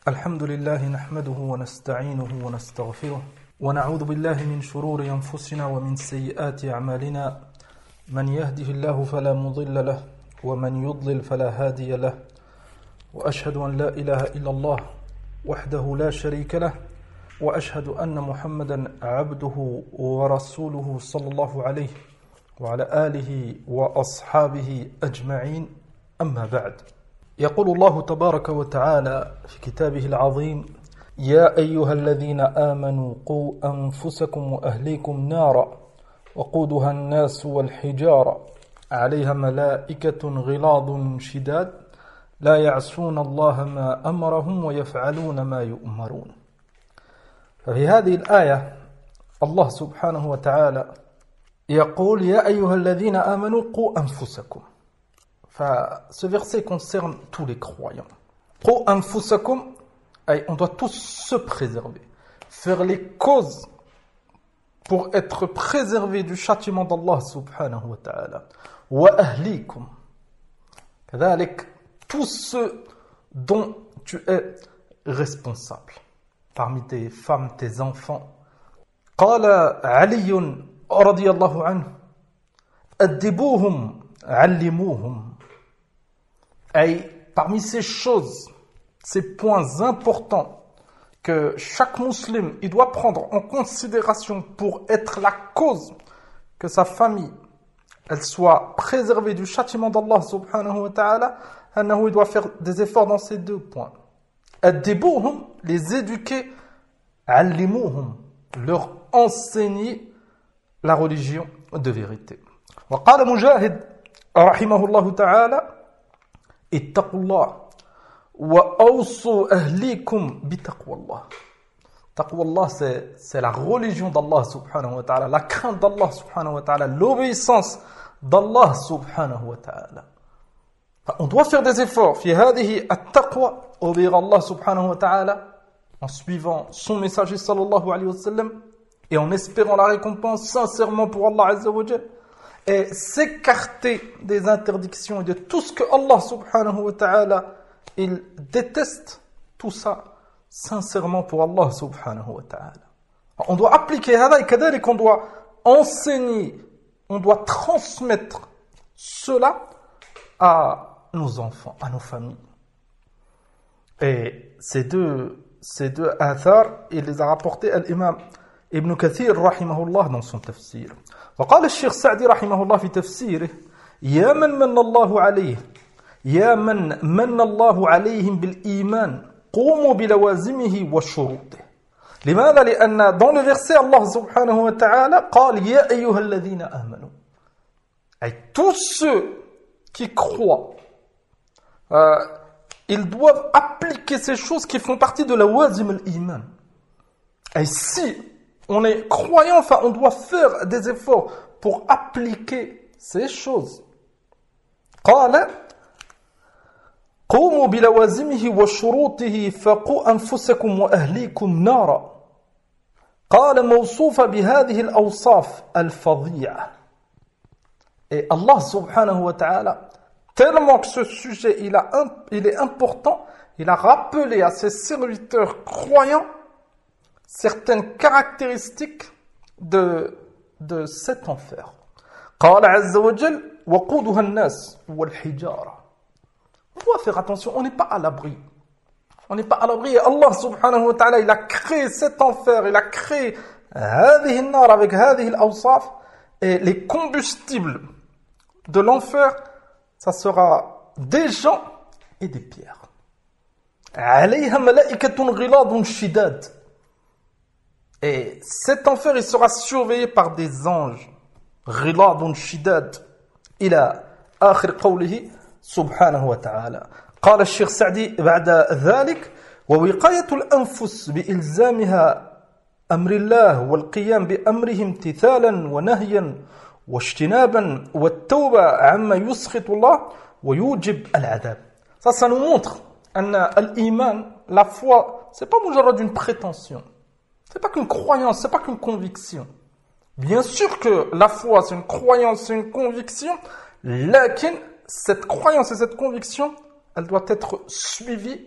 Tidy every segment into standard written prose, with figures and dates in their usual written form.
الحمد لله نحمده ونستعينه ونستغفره ونعوذ بالله من شرور أنفسنا ومن سيئات أعمالنا من يهده الله فلا مضل له ومن يضلل فلا هادي له وأشهد أن لا إله إلا الله وحده لا شريك له وأشهد أن محمدا عبده ورسوله صلى الله عليه وعلى آله وأصحابه أجمعين أما بعد يقول الله تبارك وتعالى في كتابه العظيم يا أيها الذين آمنوا قوا أنفسكم وأهليكم نارا وقودها الناس والحجارة عليها ملائكة غلاظ شداد لا يعصون الله ما أمرهم ويفعلون ما يؤمرون. ففي هذه الآية الله سبحانه وتعالى يقول يا أيها الذين آمنوا قوا أنفسكم. Ce verset concerne tous les croyants. Qu anfusakum, on doit tous se préserver, faire les causes pour être préservés du châtiment d'Allah subhanahu wa ta'ala. Wa ahlikum, kadhalik, tous ceux dont tu es responsable, parmi tes femmes, tes enfants. Qala Ali radiyallahu anhu, addibuhum, allimuhum. Et parmi ces choses, ces points importants que chaque musulman il doit prendre en considération pour être la cause que sa famille elle soit préservée du châtiment d'Allah subhanahu wa ta'ala, il doit faire des efforts dans ces deux points. Addibuhum, les éduquer, allimuhum, leur enseigner la religion de vérité. Wa qala Mujahid rahimahullah ta'ala اتقوا الله وأوصوا أهليكم بتقوى الله. Taqwa Allah, c'est la religion d'Allah subhanahu wa ta'ala, la crainte d'Allah subhanahu wa ta'ala, l'obéissance d'Allah subhanahu wa ta'ala. On doit faire des efforts. في هذه التقوى, obéir Allah subhanahu wa ta'ala en suivant son messager sallallahu alayhi wa sallam et en espérant la récompense sincèrement pour Allah azza wa jal. Et s'écarter des interdictions et de tout ce que Allah subhanahu wa ta'ala il déteste, tout ça sincèrement pour Allah subhanahu wa ta'ala. On doit appliquer hada et kadalik, on doit enseigner, on doit transmettre cela à nos enfants, à nos familles. Et ces deux athar, il les a rapportés à l'imam Ibn Kathir rahimahullah dans son tafsir. وقال الشيخ سعدي رحمه الله في تفسيره يا من الله عليه يا من الله عليهم بالإيمان قوموا بلوازمه وشروطه. لماذا؟ لأن dans le verset Allah subhanahu wa ta'ala قال يا أيها الذين آمنوا. Et tous ceux qui croient ils doivent appliquer ces choses qui font partie de la wazim al-iman. Et si on est croyant, enfin, on doit faire des efforts pour appliquer ces choses. قال قوموا بلوازمه وشروطه فقوا أنفسكم وأهليكم نارا. قال موصوفة بهذه الأوصاف الفظيعة. Et Allah subhanahu wa ta'ala, tellement que ce sujet il est important, il a rappelé à ses serviteurs croyants certaines caractéristiques de cet enfer. قال عز وجل وقودها الناس والحجارة. On doit faire attention, on n'est pas à l'abri. On n'est pas à l'abri. Et Allah subhanahu wa ta'ala, il a créé cet enfer, il a créé هذه النار avec هذه الأوصاف. Et les combustibles de l'enfer, ça sera des gens et des pierres. عليها ملائكة غلاظ شداد. Et cet enfer, il sera surveillé par des anges. غلاظ شداد. إلى آخر قوله سبحانه وتعالى. قال الشيخ سعدي بعد ذلك ووقاية الأنفس بإلزامها أمر الله والقيام بأمره امتثالا ونهيا واجتنابا والتوبة عما يسخط الله ويوجب العذاب. Ça nous montre أن الإيمان, la foi, c'est pas مجرد une prétention. C'est pas qu'une croyance, c'est pas qu'une conviction. Bien sûr que la foi, c'est une croyance, c'est une conviction, lakin cette croyance et cette conviction, elle doit être suivie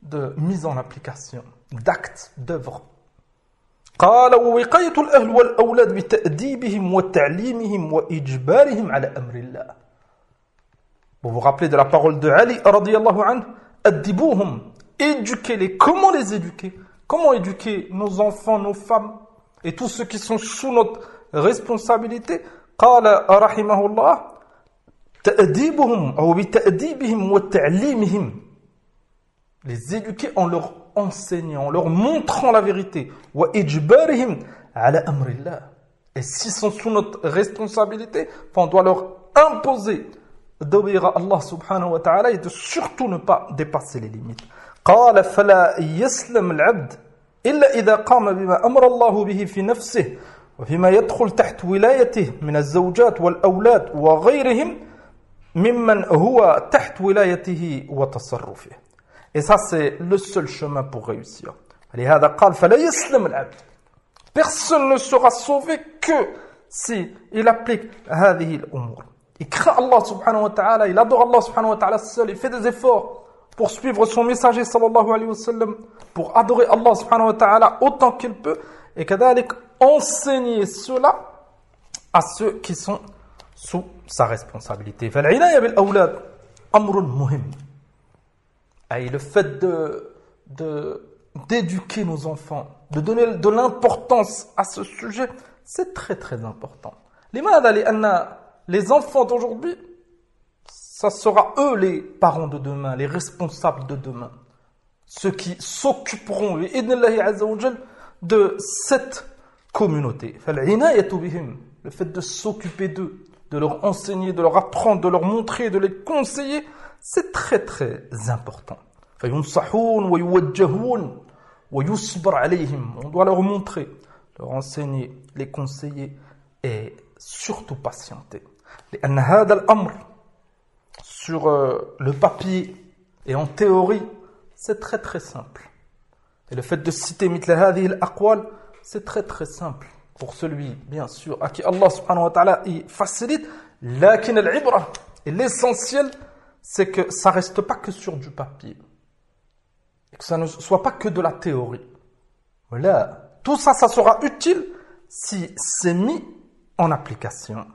de mise en application, d'actes, d'œuvres. قال ووقاية الأهل والأولاد بتأديبهم وتعليمهم وإجبارهم على أمر الله. Vous vous rappelez de la parole de Ali radiyallahu anhu, أدبوهم, éduquez-les. Comment les éduquer? Comment éduquer nos enfants, nos femmes et tous ceux qui sont sous notre responsabilité? قال رحمه الله تأديبهم أو بتأديبهم وتعليمهم. Les éduquer en leur enseignant, en leur montrant la vérité. وإجبارهم على أمر الله. Et s'ils sont sous notre responsabilité, on doit leur imposer d'obéir à Allah subhanahu wa ta'ala et de surtout ne pas dépasser les limites. قال فلا يسلم العبد إلا إذا قام بما أمر الله به في نفسه وفيما يدخل تحت ولايته من الزوجات والأولاد وغيرهم ممن هو تحت ولايته وتصرفه. Et ça c'est le seul chemin pour réussir. لهذا قال فلا يسلم العبد. Personne ne sera sauvé que si il applique هذه الأمور. Il craint Allah subhanahu wa ta'ala, il adore Allah subhanahu wa ta'ala seul, il fait des efforts pour suivre son messager sallallahu alayhi wa sallam, pour adorer Allah subhanahu wa ta'ala autant qu'il peut, et kadalik enseigner cela à ceux qui sont sous sa responsabilité. فالعناية بالأولاد أمر مهم. Et le fait d'éduquer nos enfants, de donner de l'importance à ce sujet, c'est très très important. لماذا؟ لأن les enfants d'aujourd'hui, ça sera eux les parents de demain, les responsables de demain. Ceux qui s'occuperont, de cette communauté. Le fait de s'occuper d'eux, de leur enseigner, de leur apprendre, de leur montrer, de les conseiller, c'est très très important. On doit leur montrer, leur enseigner, les conseiller et surtout patienter. لأن هذا الأمر sur le papier et en théorie, c'est très très simple. Et le fait de citer مثل هذه الأقوال, c'est très très simple pour celui, bien sûr, à qui Allah subhanahu wa ta'ala il facilite. لكن العبرة, et l'essentiel, c'est que ça reste pas que sur du papier. Et que ça ne soit pas que de la théorie. Voilà. Tout ça, ça sera utile si c'est mis en application.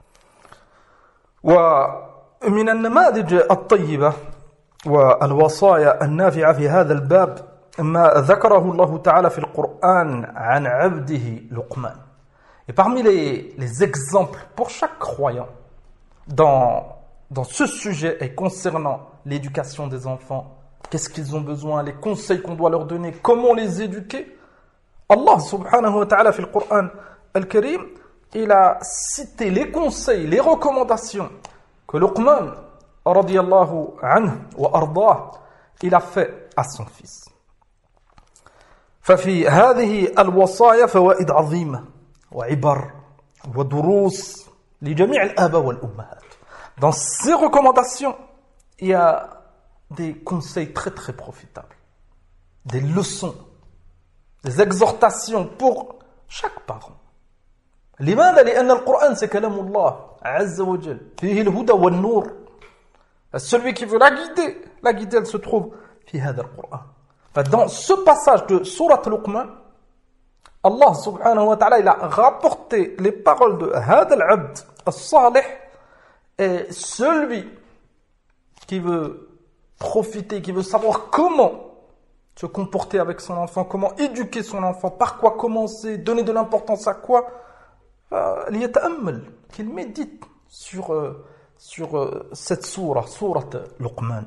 ومن النماذج الطيبة والوصايا النافعة في هذا الباب ما ذكره الله تعالى في القرآن عن عبده لقمان. Et parmi les exemples pour chaque croyant dans ce sujet et concernant l'éducation des enfants, qu'est-ce qu'ils ont besoin, les conseils qu'on doit leur donner, comment les éduquer, Allah subhanahu wa ta'ala في القرآن الكريم il a cité les conseils, les recommandations que Luqman, radiyallahu anhu wa ardah, il a fait à son fils. ففي هذه الوصايا فوائد عظيمة وعبر ودروس لجميع الآباء والأمهات. Dans ces recommandations, il y a des conseils très très profitables, des leçons, des exhortations pour chaque parent. لماذا؟ لأن القرآن c'est كلام الله عز وجل فيه الهدى والنور. Celui qui veut la guider elle se trouve في هذا القرآن. Dans ce passage de Surat Luqman, Allah subhanahu wa ta'ala il a rapporté les paroles de هذا العبد الصالح, et celui qui veut profiter, qui veut savoir comment se comporter avec son enfant, comment éduquer son enfant, par quoi commencer, donner de l'importance à quoi, ليتأمل, qu'il médite sur cette sourate Luqman.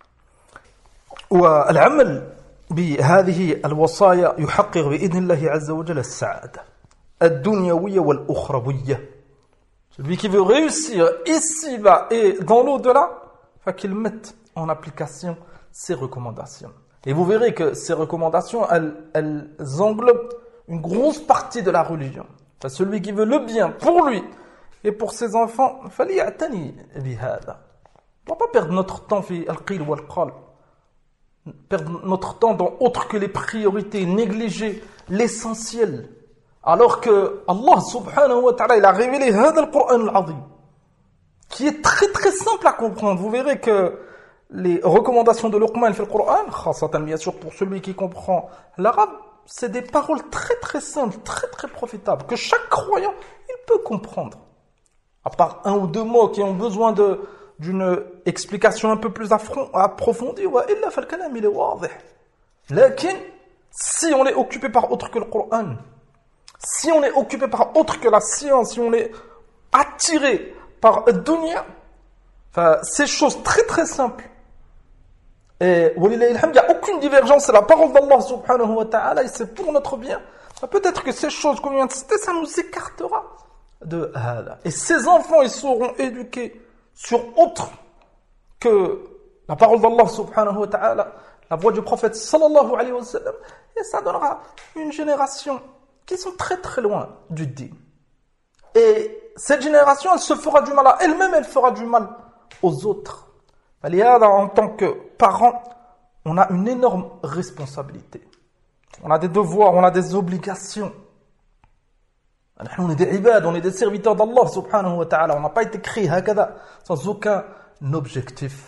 والعمل بهذه الوصايا يحقق بإذن الله عز وجل السعادة الدنيوية والأخروية. Celui qui veut réussir ici-bas et dans l'au-delà, qu'il mette en application ces recommandations. Et vous verrez que ces recommandations, elles englobent une grosse partie de la religion. Celui qui veut le bien pour lui et pour ses enfants, فليعتني بهذا. On ne doit pas perdre notre temps في القيل والقال, perdre notre temps dans autre que les priorités, négliger l'essentiel. Alors que Allah subhanahu wa ta'ala, il a révélé هذا القرآن العظيم, qui est très très simple à comprendre. Vous verrez que les recommandations de Luqman في القرآن, خاصة bien sûr pour celui qui comprend l'arabe, c'est des paroles très très simples, très très profitables, que chaque croyant, il peut comprendre. À part un ou deux mots qui ont besoin d'une explication un peu plus approfondie, وإلا فالكلام il est واضح. لكن si on est occupé par autre que le Coran, si on est occupé par autre que la science, si on est attiré par le dunya, ces choses très très simples, et il n'y a aucune divergence, c'est la parole d'Allah subhanahu wa ta'ala et c'est pour notre bien. Peut-être que ces choses qu'on vient de citer, ça nous écartera de hada. Et ces enfants, ils seront éduqués sur autre que la parole d'Allah subhanahu wa ta'ala, la voix du prophète sallallahu alayhi wa sallam, et ça donnera une génération qui sont très très loin du din. Et cette génération, elle se fera du mal à elle-même, elle fera du mal aux autres. En tant que parents, on a une énorme responsabilité. On a des devoirs, on a des obligations. On est des ibad, on est des serviteurs d'Allah subhanahu wa ta'ala. On n'a pas été créés hakada, sans aucun objectif.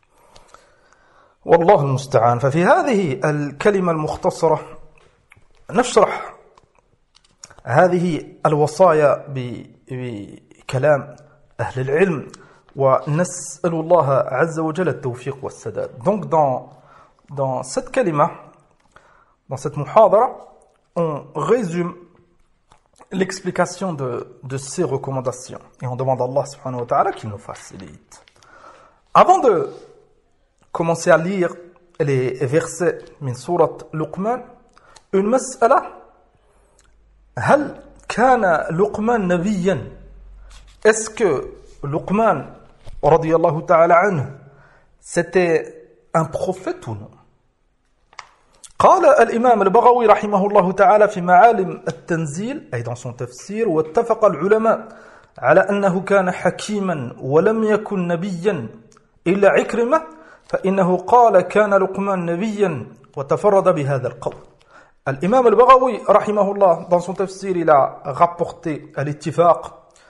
والله المستعان. ففي هذه الكلمة المختصرة نشرح هذه الوصايا بكلام أهل العلم ونسأل الله عز وجل التوفيق والسداد. Donc dans cette kalima, dans cette muhadara, on résume l'explication de ces recommandations et on demande à Allah subhanahu wa ta'ala qu'il nous facilite. Avant de commencer à lire les versets min surat Luqman, une mas'ala: هل كان لقمان نبيا? Est-ce que Luqman radiyallahu ta'ala anhu c'était un prophète ou non? قال الإمام البغوي رحمه الله تعالى في معالم التنزيل أي dans son تفسير: واتفق العلماء على أنه كان حكيما ولم يكن نبيا إلا عكرمة فإنه قال كان لقمان نبيا وتفرد بهذا القول. L'imam al-Baghawi, rahimahullah, dans son tafsir, il a rapporté à l'ittifaq,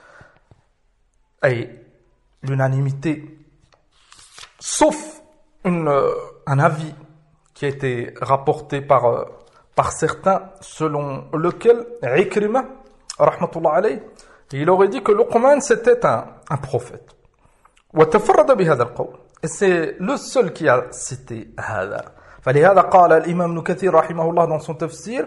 et l'unanimité, sauf un avis qui a été rapporté par certains, selon lequel Ikrima, rahmatullah alayh, il aurait dit que Luqman c'était un prophète. وتفرد بهذا القول. Et c'est le seul qui a cité هذا. فلهذا قال الإمام ابن كثير رحمه الله dans son تفسير: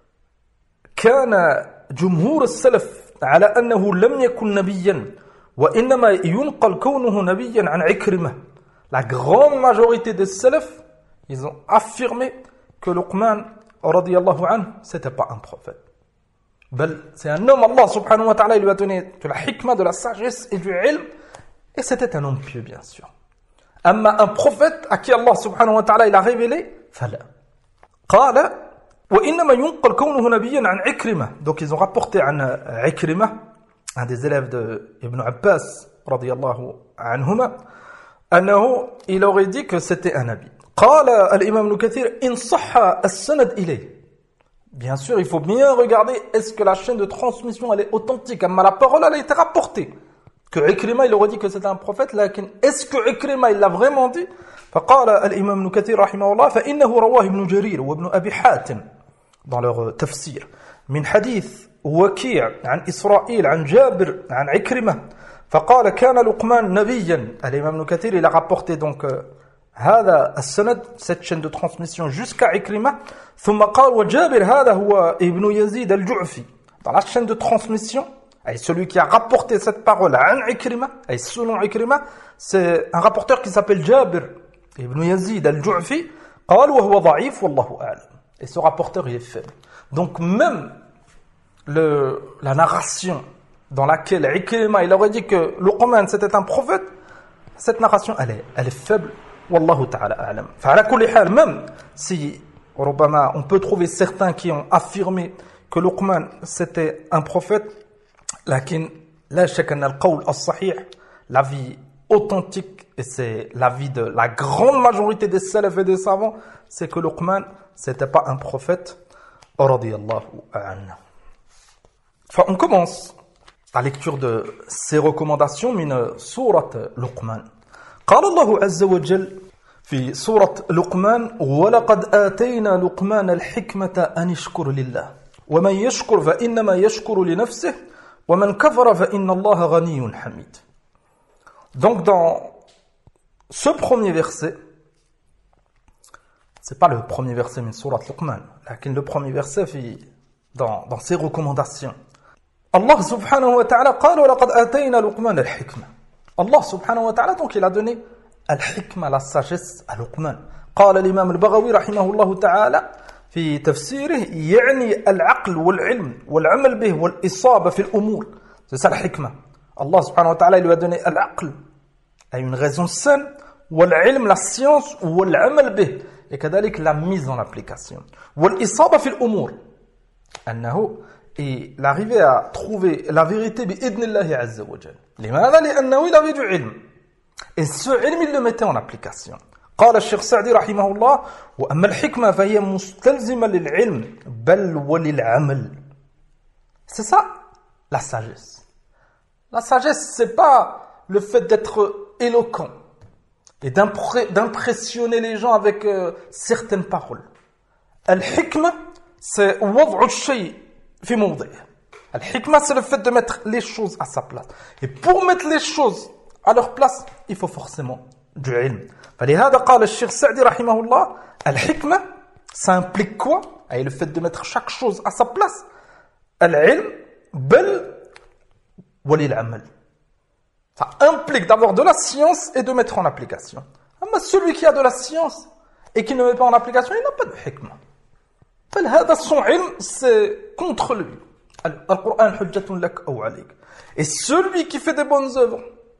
كان جمهور السلف على أنه لم يكن نبيا وإنما ينقل كونه نبيا عن عكرمة. La grande majorité des salaf, ils ont affirmé que Luqman radiyallahu anhu c'était pas un prophète. C'est un homme, Allah subhanahu wa ta'ala, il lui a donné de la hikmah, de la sagesse et du ilm, et c'était un homme pieux bien sûr. أما un prophète à qui Allah subhanahu wa ta'ala il a révélé, فلا. قال وإنما ينقل كونه نبيا عن عكرمة. Donc ils ont rapporté عن عكرمة, un des élèves de Ibn Abbas radiyallahu anhuma, أنه il aurait dit que c'était un nabi. قال الإمام ابن كثير إن صح السند إليه. Bien sûr, il faut bien regarder est-ce que la chaîne de transmission elle est authentique, mais la parole elle a été rapportée. Que Ikrima il aurait dit que c'était un prophète, لكن est-ce que Ikrima il l'a vraiment dit? فقال الإمام ابن كثير رحمه الله فإنه رواه ابن جرير وابن أبي حاتم dans leur تفسير من حديث وكيع عن إسرائيل عن جابر عن عكرمة فقال كان لقمان نبيا. الإمام ابن كثير il a rapporté donc هذا السند, cette chaîne de transmission jusqu'à عكرمة. ثم قال وجابر هذا هو ابن يزيد الجعفي. Dans la chaîne de transmission, et celui qui a rapporté cette parole عن عكرمة, et selon عكرمة, c'est un rapporteur qui s'appelle Jabir ibn Yazid al-Ju'fi. قال وهو ضعيف والله أعلم. Et ce rapporteur il est faible. Donc même la narration dans laquelle Ikrima il aurait dit que Luqman c'était un prophète, cette narration elle est faible. والله تعالى أعلم. فعلى كل حال, même si ربما on peut trouver certains qui ont affirmé que Luqman c'était un prophète, لكن لا شك أن القول الصحيح, l'avis authentique, et c'est l'avis de la grande majorité des salaf et des savants, c'est que Luqman c'était pas un prophète radiyallahu anhu. Enfin, on commence la lecture de ces recommandations min surat Luqman. قال الله عز وجل في سورة لقمان ولقد آتينا لقمان الحكمة أن يشكر لله ومن يشكر فإنما يشكر لنفسه ومن كفر فإن الله غني حميد. Donc dans ce premier verset, c'est pas le premier verset mais surat Luqman, mais le premier verset dans ses recommandations. Allah subhanahu wa ta'ala قال ولقد آتينا لقمان الحكمة. Allah subhanahu wa ta'ala donc il a donné الحكمة, la sagesse à Luqman. قال الإمام البغوي رحمه الله تعالى في تفسيره يعني العقل والعلم والعمل به والإصابة في الأمور. C'est ça la hikmah. Allah subhanahu wa ta'ala lui a donné العقل à une raison saine, والعلم la science, والعمل به et كذلك la mise en application. والإصابة في الأمور أنه et l'arriver à trouver la vérité بإذن الله عز وجل. لماذا؟ لأنه il avait du ilm. Et ce ilm, il le mettait en application. قال الشيخ سعدي رحمه الله وأما الحكمة فهي مستلزمة للعلم بل وللعمل. C'est ça la sagesse. La sagesse, c'est pas le fait d'être éloquent et d'impressionner les gens avec certaines paroles. Al-hikmah, c'est وضع الشيء في موضعه. Al-hikmah, c'est le fait de mettre les choses à sa place. Et pour mettre les choses à leur place, il faut forcément du ilm. فلهذا قال الشيخ سعدي رحمه الله الحكمة, ça implique quoi? Et le fait de mettre chaque chose à sa place. العلم بل وللعمل. Ça implique d'avoir de la science et de mettre en application. Mais celui qui a de la science et qui ne met pas en application, il n'a pas de hikmah. فلهذا son ilm, c'est contre lui. القرآن حجة لك أو عليك. Et celui qui fait des bonnes œuvres,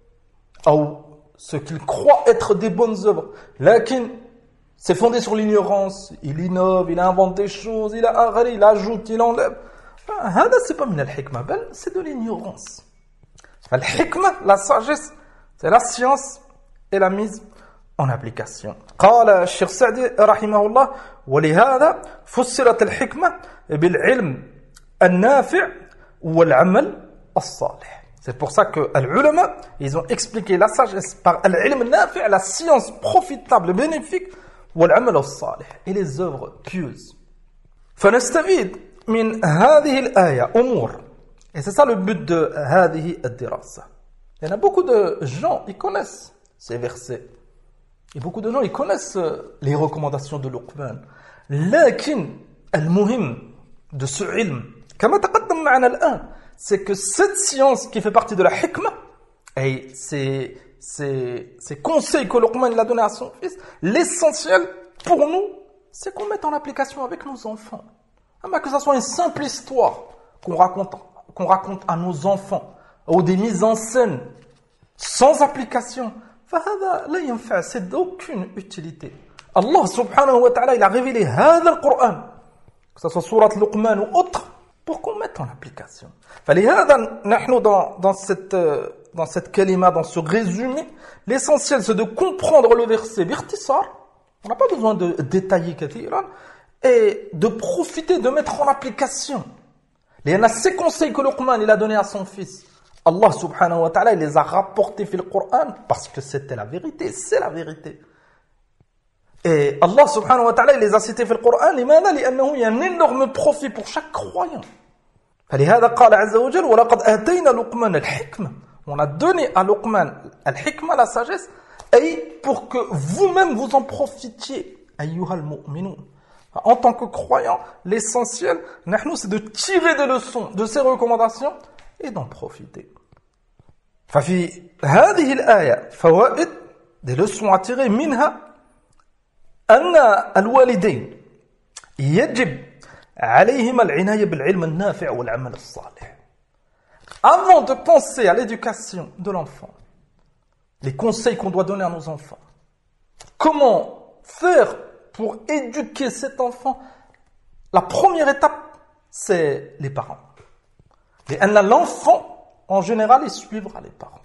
ou ce qu'il croit être des bonnes œuvres, lakin c'est fondé sur l'ignorance, il innove, il invente des choses, il ajoute, il enlève. هذا c'est pas من الحكمة, c'est de l'ignorance. الحكمة, la sagesse, c'est la science et la mise en application. قال الشيخ سعدي رحمه الله ولهذا فسرت الحكمة بالعلم النافع والعمل الصالح. C'est pour ça que les ulama, ils ont expliqué la sagesse par al-ilm nafi', la science profitable, bénéfique, wal-amal as-salih, et les œuvres pieuses. فنستفيد من هذه الآية أمور. Et c'est ça le but de هذه الدراسة. Il y en a beaucoup de gens, ils connaissent ces versets. Et beaucoup de gens, ils connaissent les recommandations de Luqman. لكن المهم de ce ilm, كما تقدم معنا الآن, c'est que cette science qui fait partie de la hikmah, et ces conseils que Luqman a donnés à son fils, l'essentiel pour nous, c'est qu'on mette en application avec nos enfants. Que ce soit une simple histoire qu'on raconte à nos enfants, ou des mises en scène sans application, c'est d'aucune utilité. Allah subhanahu wa ta'ala, il a révélé le Coran, que ce soit surat Luqman ou autre, pour qu'on mette en application. فلهذا نحن dans cette kalima, dans ce résumé, l'essentiel c'est de comprendre le verset باختصار. On n'a pas besoin de détailler كثيرا et de profiter, de mettre en application. Il y en a ces conseils que Luqman il a donné à son fils. Allah subhanahu wa ta'ala il les a rapportés dans le Coran parce que c'était la vérité, c'est la vérité. Et Allah subhanahu wa ta'ala il les a cités dans le Coran. لماذا؟ لأنه il y a un énorme profit pour chaque croyant. فلهذا قال عز وجل ولقد آتينا لقمان الحكمة. On a donné à Luqman al-hikmah, la sagesse, et pour que vous-même vous en profitiez. أيها المؤمنون. En tant que croyant, l'essentiel, c'est de tirer des leçons de ces recommandations et d'en profiter. ففي هذه الآية فوائد, des leçons à tirer منها أن الوالدين يجب عليهما العناية بالعلم النافع والعمل الصالح. Avant de penser à l'éducation de l'enfant, les conseils qu'on doit donner à nos enfants, comment faire pour éduquer cet enfant, la première étape, c'est les parents. Et l'enfant, en général, il suivra les parents.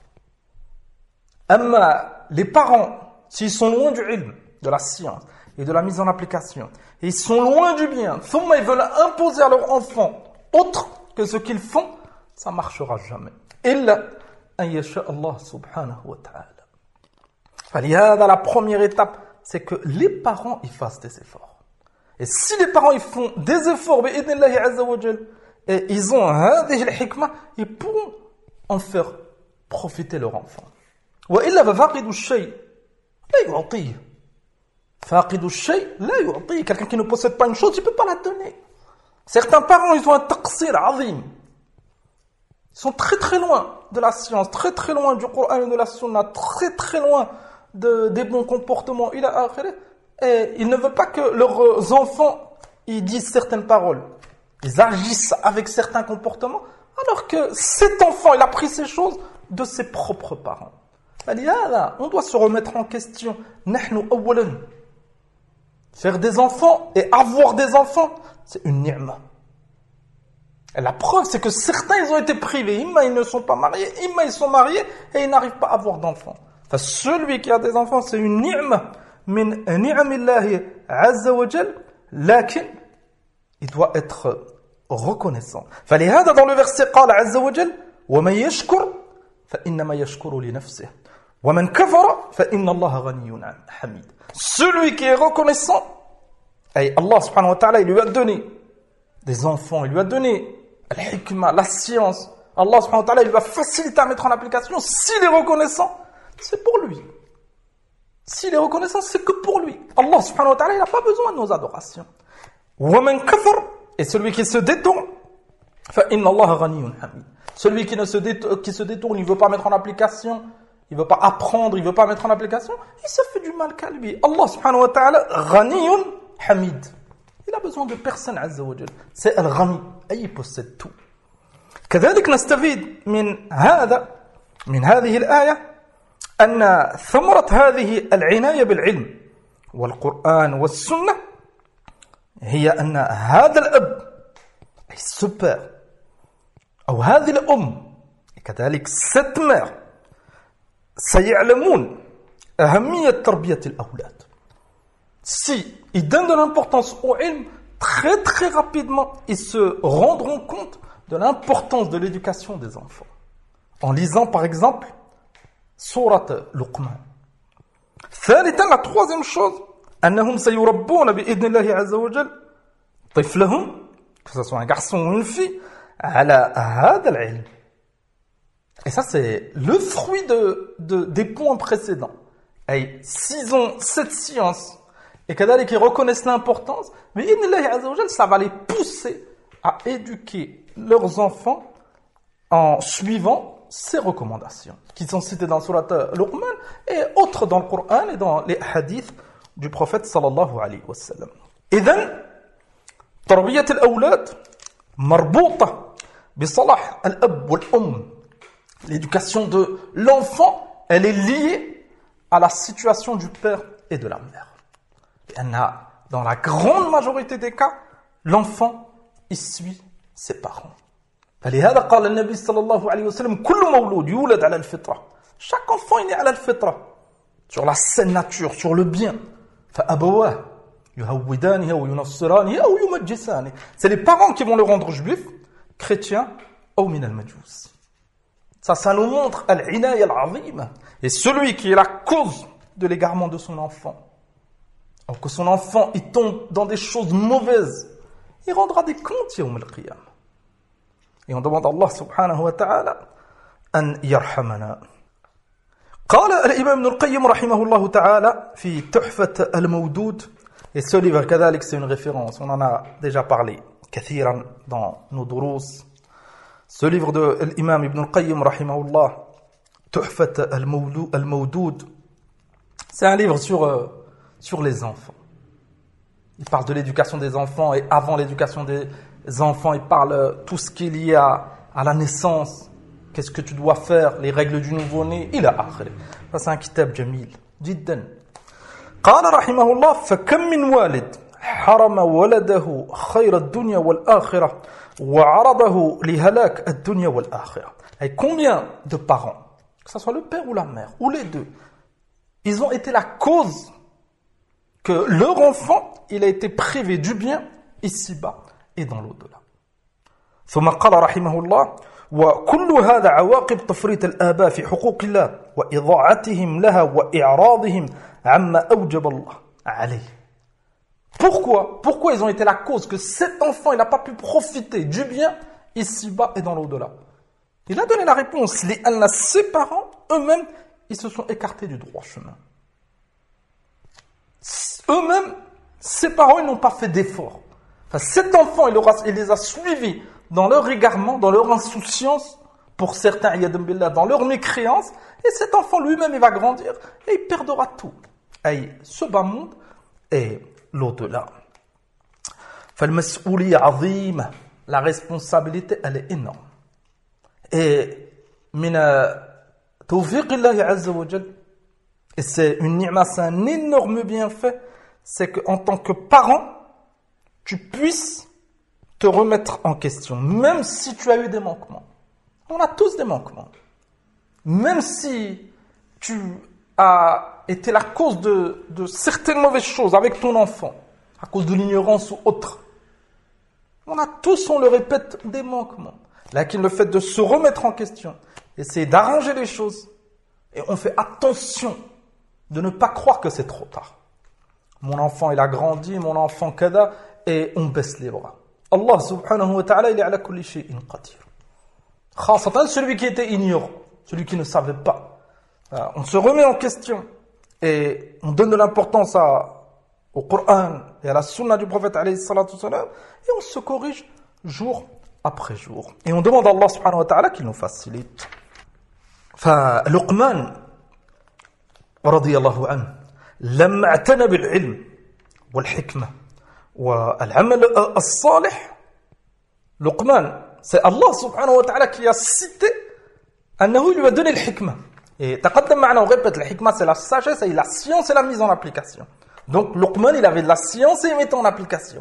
Les parents, s'ils sont loin du ilm, de la science et de la mise en application, et ils sont loin du bien, ils veulent imposer à leur enfant autre que ce qu'ils font, ça ne marchera jamais. Illa an yasha Allah subhanahu wa ta'ala. فلهذا la première étape, c'est que les parents ils fassent des efforts. Et si les parents ils font des efforts, bi'idnillahi azza wa jal, et ils ont هذه الحكمة, ils pourront en faire profiter leur enfant. وإلا ففاقد الشيء لا يعطيه. فاقد الشيء لا يعطيه. Quelqu'un qui ne possède pas une chose, il ne peut pas la donner. Certains parents, ils ont un taqsir azim. Ils sont très très loin de la science, très très loin du Coran et de la Sunna, très très loin des bons comportements. Et ils ne veulent pas que leurs enfants ils disent certaines paroles. Ils agissent avec certains comportements, alors que cet enfant, il a pris ces choses de ses propres parents. On doit se remettre en question. Faire des enfants et avoir des enfants, c'est une ni'ma. Et la preuve, c'est que certains, ils ont été privés. Imma, ils ne sont pas mariés. Imma, ils sont mariés et ils n'arrivent pas à avoir d'enfants. Enfin, celui qui a des enfants, c'est une ni'ma. Min ni'amillahi azza wa jal. Lakin, il doit être reconnaissant. فلهذا dans le verset قال عز وجل ومن يشكر فإنما يشكر لنفسه ومن كفر فإن الله غني حميد. Celui qui est reconnaissant, et Allah subhanahu wa ta'ala, il lui a donné des enfants, il lui a donné al-hikmah, la science. Allah subhanahu wa ta'ala, il lui a facilité à mettre en application. S'il est reconnaissant, c'est pour lui. S'il est reconnaissant, c'est que pour lui. Allah subhanahu wa ta'ala, il n'a pas besoin de nos adorations. وَمَنْ كَفَرْ, et celui qui se détourne, فَإِنَّ اللَّهَ غَنِيٌّ حَمِيدٌ. Celui qui se détourne, il ne veut pas mettre en application, il ne veut pas apprendre, il ne veut pas mettre en application, il se fait du mal qu'à lui. Allah subhanahu wa ta'ala, غَنِيٌّ حَمِيدٌ. Il a besoin de personne, azza wa jal. C'est al-ghani, et il possède tout. كذلك نستفيد من هذه الآية أن ثمرة هذه العناية بالعلم والقرآن والسنة هي أن هذا الأب أي ce père أو هذه الأم كذلك cette mère سيعلمون أهمية تربية الأولاد. Si ils donnent de l'importance au ilm, très très rapidement, ils se rendront compte de l'importance de l'éducation des enfants. En lisant par exemple Sourate Luqman. ثالثا, la troisième chose, أنهم سيربون بإذن الله عز وجل طفلهم, que ce soit un garçon ou une fille, على هذا العلم. Et ça c'est le fruit des points précédents. Et s'ils ont cette science, et qu'ils reconnaissent l'importance, mais ça va les pousser à éduquer leurs enfants en suivant ces recommandations qui sont citées dans Surat Luqman et autres dans le Coran et dans les hadiths du prophète sallallahu alayhi wa sallam. إذن تربية الأولاد مربوطة بصلاح الأب والأم. L'éducation de l'enfant, elle est liée à la situation du père et de la mère. Dans la grande majorité des cas, l'enfant, il suit ses parents. فلهذا قال النبي صلى الله عليه وسلم كل مولود يولد على الفطرة. Chaque enfant il est على الفطرة, sur la saine nature, sur le bien. فأبواه يهودانه وينصرانه أو يمجسانه. C'est les parents qui vont le rendre juif, chrétien ou من المجوس. Ça nous montre al-inaya al-azima. Et celui qui est la cause de l'égarement de son enfant, ou que son enfant il tombe dans des choses mauvaises, il rendra des comptes yawm al-qiyamah. Et on demande à Allah subhanahu wa ta'ala an yarhamana. قال الإمام ابن القيم رحمه الله تعالى في تحفة المودود. Et ce livre كذلك c'est une référence, on en a déjà parlé كثيرا dans nos durus. Ce livre de l'imam Ibn al-Qayyim rahimahullah, Tuhfat al-Mawdud, c'est un livre sur les enfants. Il parle de l'éducation des enfants et avant l'éducation des enfants, il parle tout ce qui est lié à la naissance, qu'est-ce que tu dois faire, les règles du nouveau-né, il a akhir. Ça c'est un kitab jamil, jiddan. قال رحمه الله فكم من والد حرم ولده خير الدنيا والآخرة وعرضه لهلاك الدنيا والآخرة. Et combien de parents, que ce soit le père ou la mère, ou les deux, ils ont été la cause que leur enfant, il a été privé du bien ici-bas et dans l'au-delà. ثم قال رحمه الله وكل هذا عواقب تفريط الآباء في حقوق الله وإضاعتهم لها وإعراضهم عما أوجب الله عليه. Pourquoi ils ont été la cause que cet enfant il n'a pas pu profiter du bien ici-bas et dans l'au-delà? Il a donné la réponse. Ses parents eux-mêmes ils se sont écartés du droit chemin. Eux-mêmes, ses parents ils n'ont pas fait d'effort. Enfin, cet enfant il les a suivis dans leur égarement, dans leur insouciance, pour certains, dans leur mécréance, et cet enfant lui-même il va grandir et il perdra tout. Et ce bas monde et l'au-delà. فالمسؤولية عظيمة. La responsabilité elle est énorme. Et من توفيق الله عز وجل, et c'est une ni'ma, c'est un énorme bienfait, c'est qu'en tant que parent, tu puisses te remettre en question, même si tu as eu des manquements. On a tous des manquements. Même si tu as été la cause de certaines mauvaises choses avec ton enfant, à cause de l'ignorance ou autre. On a tous, on le répète, des manquements. Là, le fait de se remettre en question, essayer d'arranger les choses, et on fait attention de ne pas croire que c'est trop tard. Mon enfant, il a grandi, mon enfant, kada, et on baisse les bras. Allah subhanahu wa ta'ala, il est ala kulli shay'in qadir. Khasatan, celui qui était ignorant, celui qui ne savait pas. On se remet en question et on donne de l'importance au Coran et à la sunna du prophète alayhi salatu wassalam, et on se corrige jour après jour. Et on demande à Allah subhanahu wa ta'ala qu'il nous facilite. فلقمان رضي الله عنه لما اعتنى بالعلم والحكمة والعمل الصالح, Luqman, c'est Allah subhanahu wa ta'ala qui a cité أنه lui a donné le hikmah. Et تقدم معنا, on répète, le hikmah c'est la sagesse et la science et la mise en application. Donc Luqman il avait de la science et il mettait en application.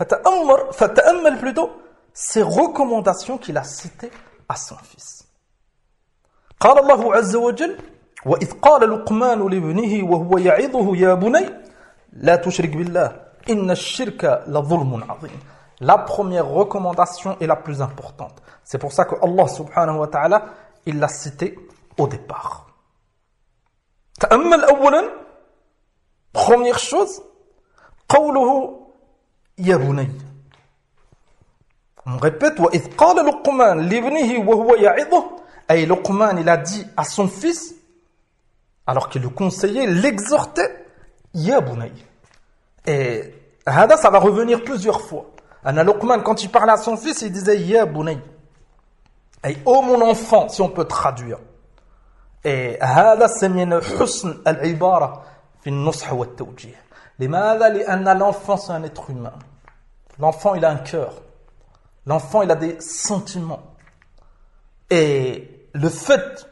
فتأمل plutôt ces recommandations qu'il a citées à son fils. قال الله عز وجل وإذ قال لقمان لابنه وهو يعظه يا بني لا تشرك بالله إن الشرك لظلم عظيم. La première recommandation est la plus importante. C'est pour ça que Allah subhanahu wa ta'ala il l'a cité au départ. تأمل أولا, première chose, قوله يا بني. On répète, وإذ قال لقمان لابنه وهو يعظه, et Luqman il a dit à son fils, alors qu'il le conseillait, l'exhortait, Ya Bunay. Et ça va revenir plusieurs fois. Anna Luqman, quand il parlait à son fils, il disait Ya Bunay. Et oh mon enfant, si on peut traduire. Et c'est min husn al-ibara fi an-nush wa at-tawjih. لماذا؟ لأن l'enfant c'est un être humain. L'enfant il a un cœur. L'enfant il a des sentiments. Et le fait,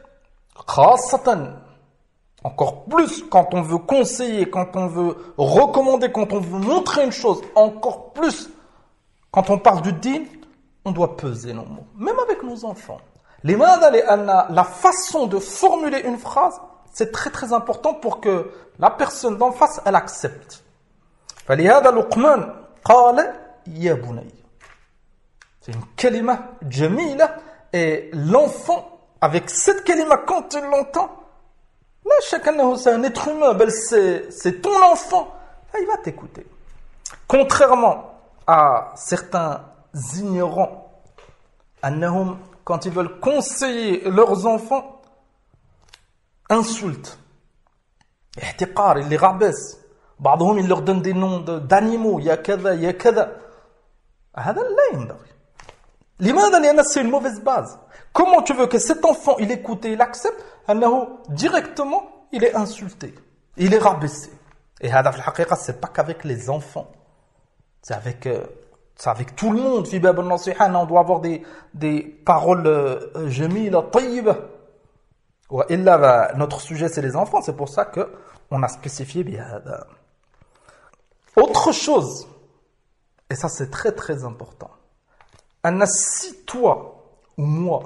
encore plus quand on veut conseiller, quand on veut recommander, quand on veut montrer une chose, encore plus quand on parle du din, on doit peser nos mots, même avec nos enfants. La façon de formuler une phrase, c'est très très important pour que la personne d'en face, elle accepte. فلهذا لقمان قال يا بني. C'est une kalima jamila, et l'enfant avec cette kalima, quand il l'entend, là chacun c'est un être humain, c'est ton enfant, là, il va t'écouter. Contrairement à certains ignorants, annahum, quand ils veulent conseiller leurs enfants, insultent, ihtiqar, ils les rabaissent. بعضهم ils leur donnent des noms d'animaux, ya kada, ya kada. هذا لا ينبغي. لماذا؟ لأن c'est une mauvaise base. Comment tu veux que cet enfant il écoute et il accepte, directement il est insulté, il est rabaissé. Et هذا في الحقيقة c'est pas qu'avec les enfants, c'est avec tout le monde. في باب النصيحة on doit avoir des paroles جميلة طيبة. وإلا notre sujet c'est les enfants, c'est pour ça que on a spécifié بهذا. Autre chose, et ça c'est très très important, si toi ou moi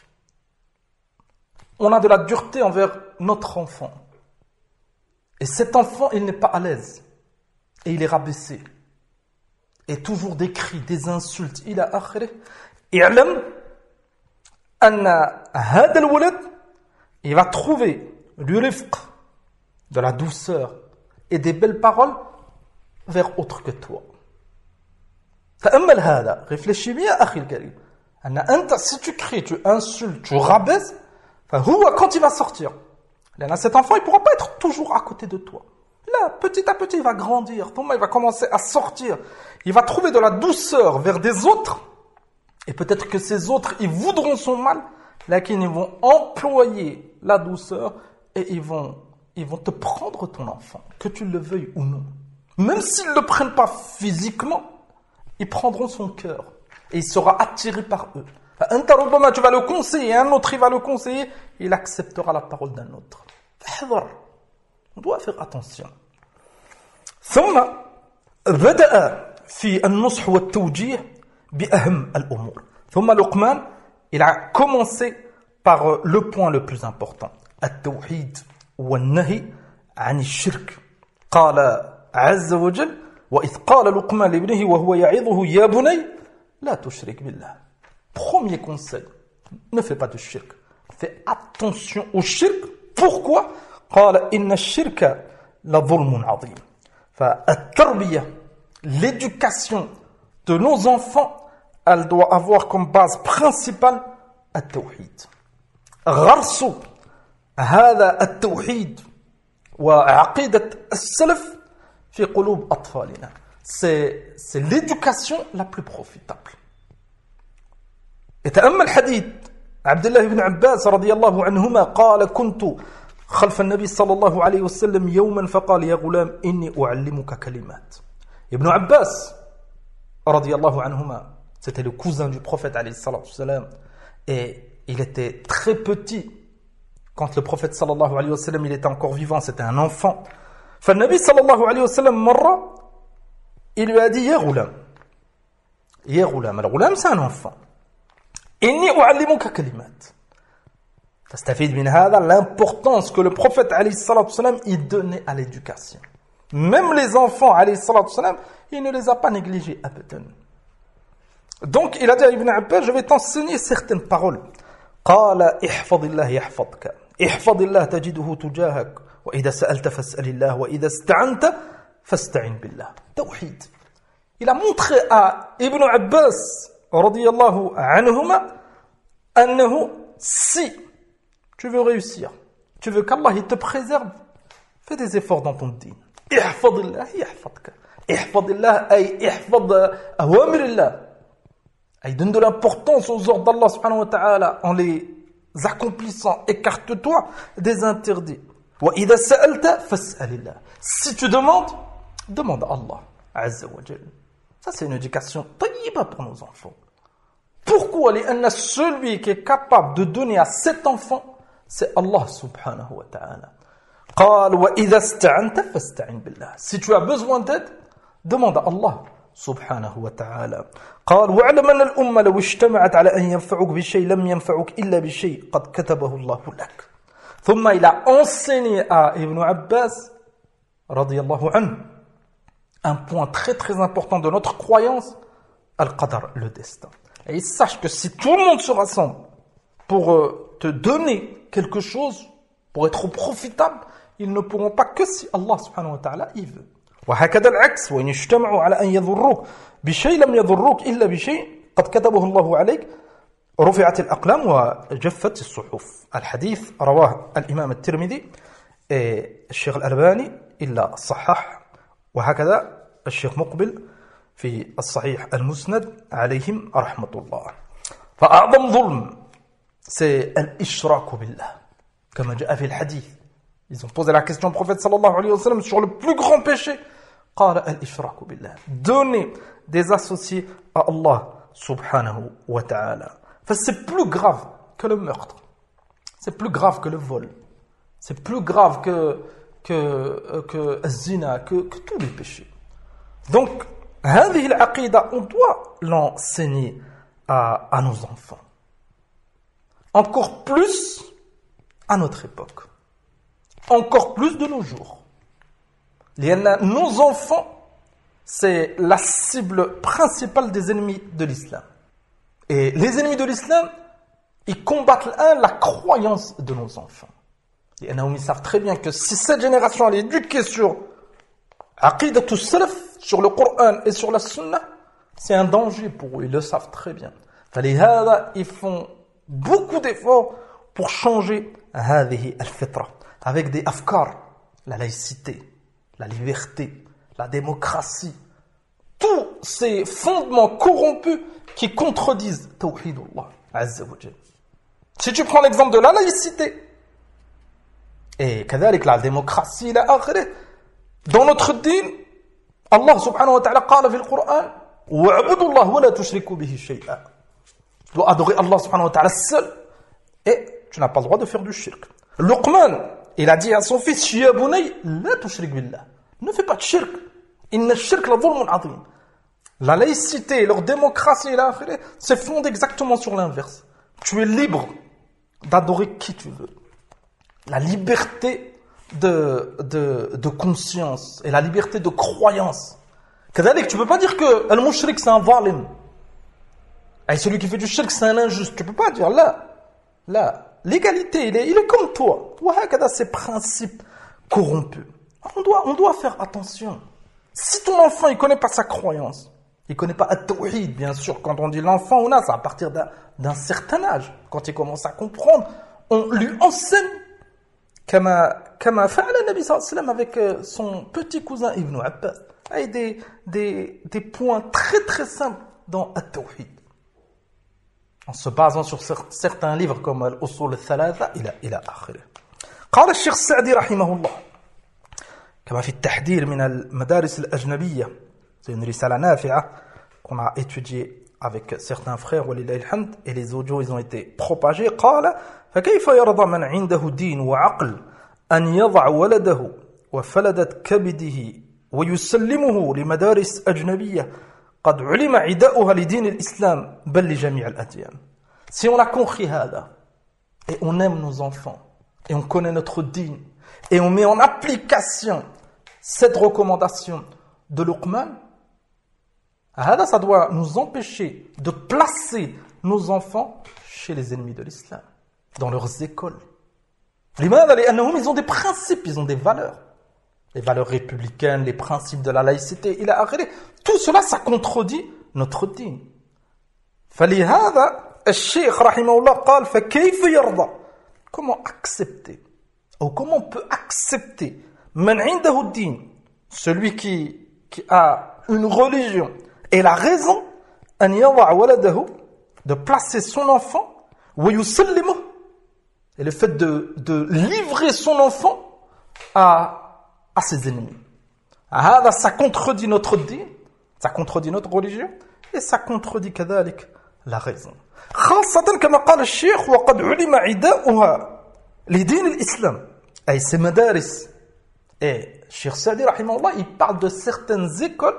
on a de la dureté envers notre enfant et cet enfant il n'est pas à l'aise et il est rabaissé et toujours des cris, des insultes, il a akhirih, i'lam أن هذا الولد il va trouver du rifq, de la douceur et des belles paroles vers autre que toi. تأمل هذا, réfléchis bien أخي الكريم. Si tu cries, tu insultes, tu rabaisses, quand il va sortir, cet enfant il ne pourra pas être toujours à côté de toi. Là, petit à petit, il va grandir, il va commencer à sortir, il va trouver de la douceur vers des autres, et peut-être que ces autres, ils voudront son mal, là qu'ils vont employer la douceur, et ils vont te prendre ton enfant, que tu le veuilles ou non. Même s'ils ne le prennent pas physiquement, ils prendront son cœur, et il sera attiré par eux. Tu vas le conseiller, un autre il va le conseiller, il acceptera la parole d'un autre. On doit faire attention. ثم بدأ في النصح والتوجيه بأهم الأمور. ثم لقمان, il a commencé par le point le plus important. التوحيد والنهي عن الشرك. قال عز وجل وإذ قال لقمان لابنه وهو يعظه يا بني لا تشرك بالله. Premier conseil, ne fais pas de shirk. Fais attention au shirk. Pourquoi? قال إن الشرك لظلم عظيم. فالتربية, l'éducation de nos enfants, elle doit avoir comme base principale التوحيد. غرس هذا التوحيد وعقيدة السلف في قلوب أطفالنا. C'est l'éducation la plus profitable. يتأمل حديث عبد الله بن عباس رضي الله عنهما قال كنت خلف النبي صلى الله عليه وسلم يوما فقال يا غلام إني أعلمك كلمات. Ibn Abbas رضي الله عنهما, c'était le cousin du prophète عليه الصلاة والسلام, et il était très petit quand le prophète صلى الله عليه وسلم il était encore vivant, c'était un enfant. فالنبي صلى الله عليه وسلم مرة il lui a dit يا غلام, يا غلام, الغلام c'est un enfant. إني أعلمك كلمات. تستفيد من هذا l'importance que le prophète عليه الصلاة والسلام il donnait à l'éducation. Même les enfants عليه الصلاة والسلام, il ne les a pas négligés أبدا. Donc il a dit à Ibn Abbas, je vais t'enseigner certaines paroles. قال احفظ الله يحفظك احفظ الله تجده تجاهك وإذا سألت فاسأل الله وإذا استعنت فاستعن بالله. توحيد. Il a montré à Ibn Abbas رضي الله عنهما أنه si tu veux réussir, tu veux qu'Allah il te préserve, fais des efforts dans ton dîn. احفظ الله يحفظك. احفظ الله أي احفظ أوامر الله. Il donne de l'importance aux ordres d'Allah subhanahu wa ta'ala en les accomplissant. Écarte-toi des interdits. وإذا سألت فاسأل الله. Si tu demandes, demande à Allah azza wa jal. Ça c'est une éducation taïba pour nos enfants. Pourquoi? لأن celui qui est capable de donner à cet enfant, c'est Allah subhanahu wa ta'ala. قال وإذا استعنت فاستعن بالله. Si tu as besoin d'aide, demande à Allah سبحانه وتعالى. قال واعلم أن الأمة لو اجتمعت على أن ينفعوك بشيء لم ينفعوك إلا بشيء قد كتبه الله لك. ثم il a enseigné à Ibn Abbas رضي الله عنه un point très très important de notre croyance, al-qadar, le destin. Et il sache que si tout le monde se rassemble pour te donner quelque chose, pour être profitable, ils ne pourront pas que si Allah subhanahu wa ta'ala il veut. وهكذا العكس وإن اجتمعوا على أن يضروك بشيء لم يضروك إلا بشيء قد كتبه الله عليك رفعت الأقلام وجفت الصحف. الحديث رواه الإمام الترمذي الشيخ الألباني إلا صحح, وهكذا الشيخ مقبل في الصحيح المسند عليهم رحمة الله. فأعظم ظلم c'est الإشراك بالله كما جاء في الحديث. Ils ont posé la question au prophète sallallahu alayhi wa sallam sur le plus grand péché. قال الإشراك بالله. Donner des associés à Allah subhanahu wa ta'ala. C'est plus grave que le meurtre. C'est plus grave que le vol. C'est plus grave que zina, que tous les péchés. Donc, هذه العقيدة, on doit l'enseigner à nos enfants. Encore plus à notre époque. Encore plus de nos jours. Nos enfants, c'est la cible principale des ennemis de l'islam. Et les ennemis de l'islam, ils combattent la croyance de nos enfants. Et ils savent très bien que si cette génération elle est éduquée sur Aqidatul Salaf, sur le Coran et sur la Sunna, c'est un danger pour eux, ils le savent très bien. Ils font beaucoup d'efforts pour changer هذه الفطرة avec des afkar, la laïcité, la liberté, la démocratie, tous ces fondements corrompus qui contredisent Tawhidullah Azza wa Jal. Si tu prends l'exemple de la laïcité et كذلك la démocratie إلى آخره, dans notre dîn, Allah subhanahu wa ta'ala قال في القرآن وَاعْبُدُوا اللَّهَ وَلَا تُشْرِكُوا بِهِ شَيْئًا. Tu dois adorer Allah subhanahu wa ta'ala seul et tu n'as pas le droit de faire du shirk. Luqman, il a dit à son fils, Ya bunay, la tushrik billah. Ne fais pas de shirk. Inna shirk la dhulmun azim. La laïcité et leur démocratie c'est fondé exactement sur l'inverse. Tu es libre d'adorer qui tu veux. La liberté de conscience et la liberté de croyance. C'est-à-dire que tu ne peux pas dire que le mushrik c'est un zalim. Et celui qui fait du shirk c'est un injuste. Tu ne peux pas dire là. L'égalité, il est comme toi. Ces principes corrompus. On doit faire attention. Si ton enfant il ne connaît pas sa croyance, il ne connaît pas at-tawhid, bien sûr. Quand on dit l'enfant, c'est à partir d'un certain âge. Quand il commence à comprendre, on lui enseigne comme fait le Nabi sallallahu alayhi wa sallam avec son petit cousin Ibn Abbas. Il y a des points très très simples dans at-tawhid. En se basant sur certains livres comme الأصول الثلاثة إلى آخره. قال الشيخ السعدي رحمه الله كما في التحذير من المدارس الأجنبية, c'est une risala nafi'a qu'on a étudié avec certains frères ولله الحمد, et les audios ils ont été propagés. قال فكيف يرضى من عنده دين وعقل أن يضع ولده وفلدت كبده ويسلمه لمدارس أجنبية قد علم عداؤها لدين الإسلام بل لجميع الأديان. Si on a compris هذا et on aime nos enfants et on connaît notre din et on met en application cette recommandation de Luqman, هذا ça doit nous empêcher de placer nos enfants chez les ennemis de l'islam, dans leurs écoles. لماذا؟ لأنهم ils ont des principes, ils ont des valeurs. Les valeurs républicaines, les principes de la laïcité, il a arrêté. Tout cela, ça contredit notre dîn. فلهذا الشيخ رحمه الله قال فكيف يرضى. Comment accepter, ou comment on peut accepter من عنده الدين, celui qui a une religion et la raison, أن يضع ولده, de placer son enfant, ويسلمه, et le fait de livrer son enfant à ses ennemis. Ça contredit notre din, ça contredit notre religion, et ça contredit كذلك la raison. خاصة كما قال الشيخ وقد علم عداؤها لدين الإسلام. أي ces madaris. Et Cheikh Saadi rahimahullah, il parle de certaines écoles,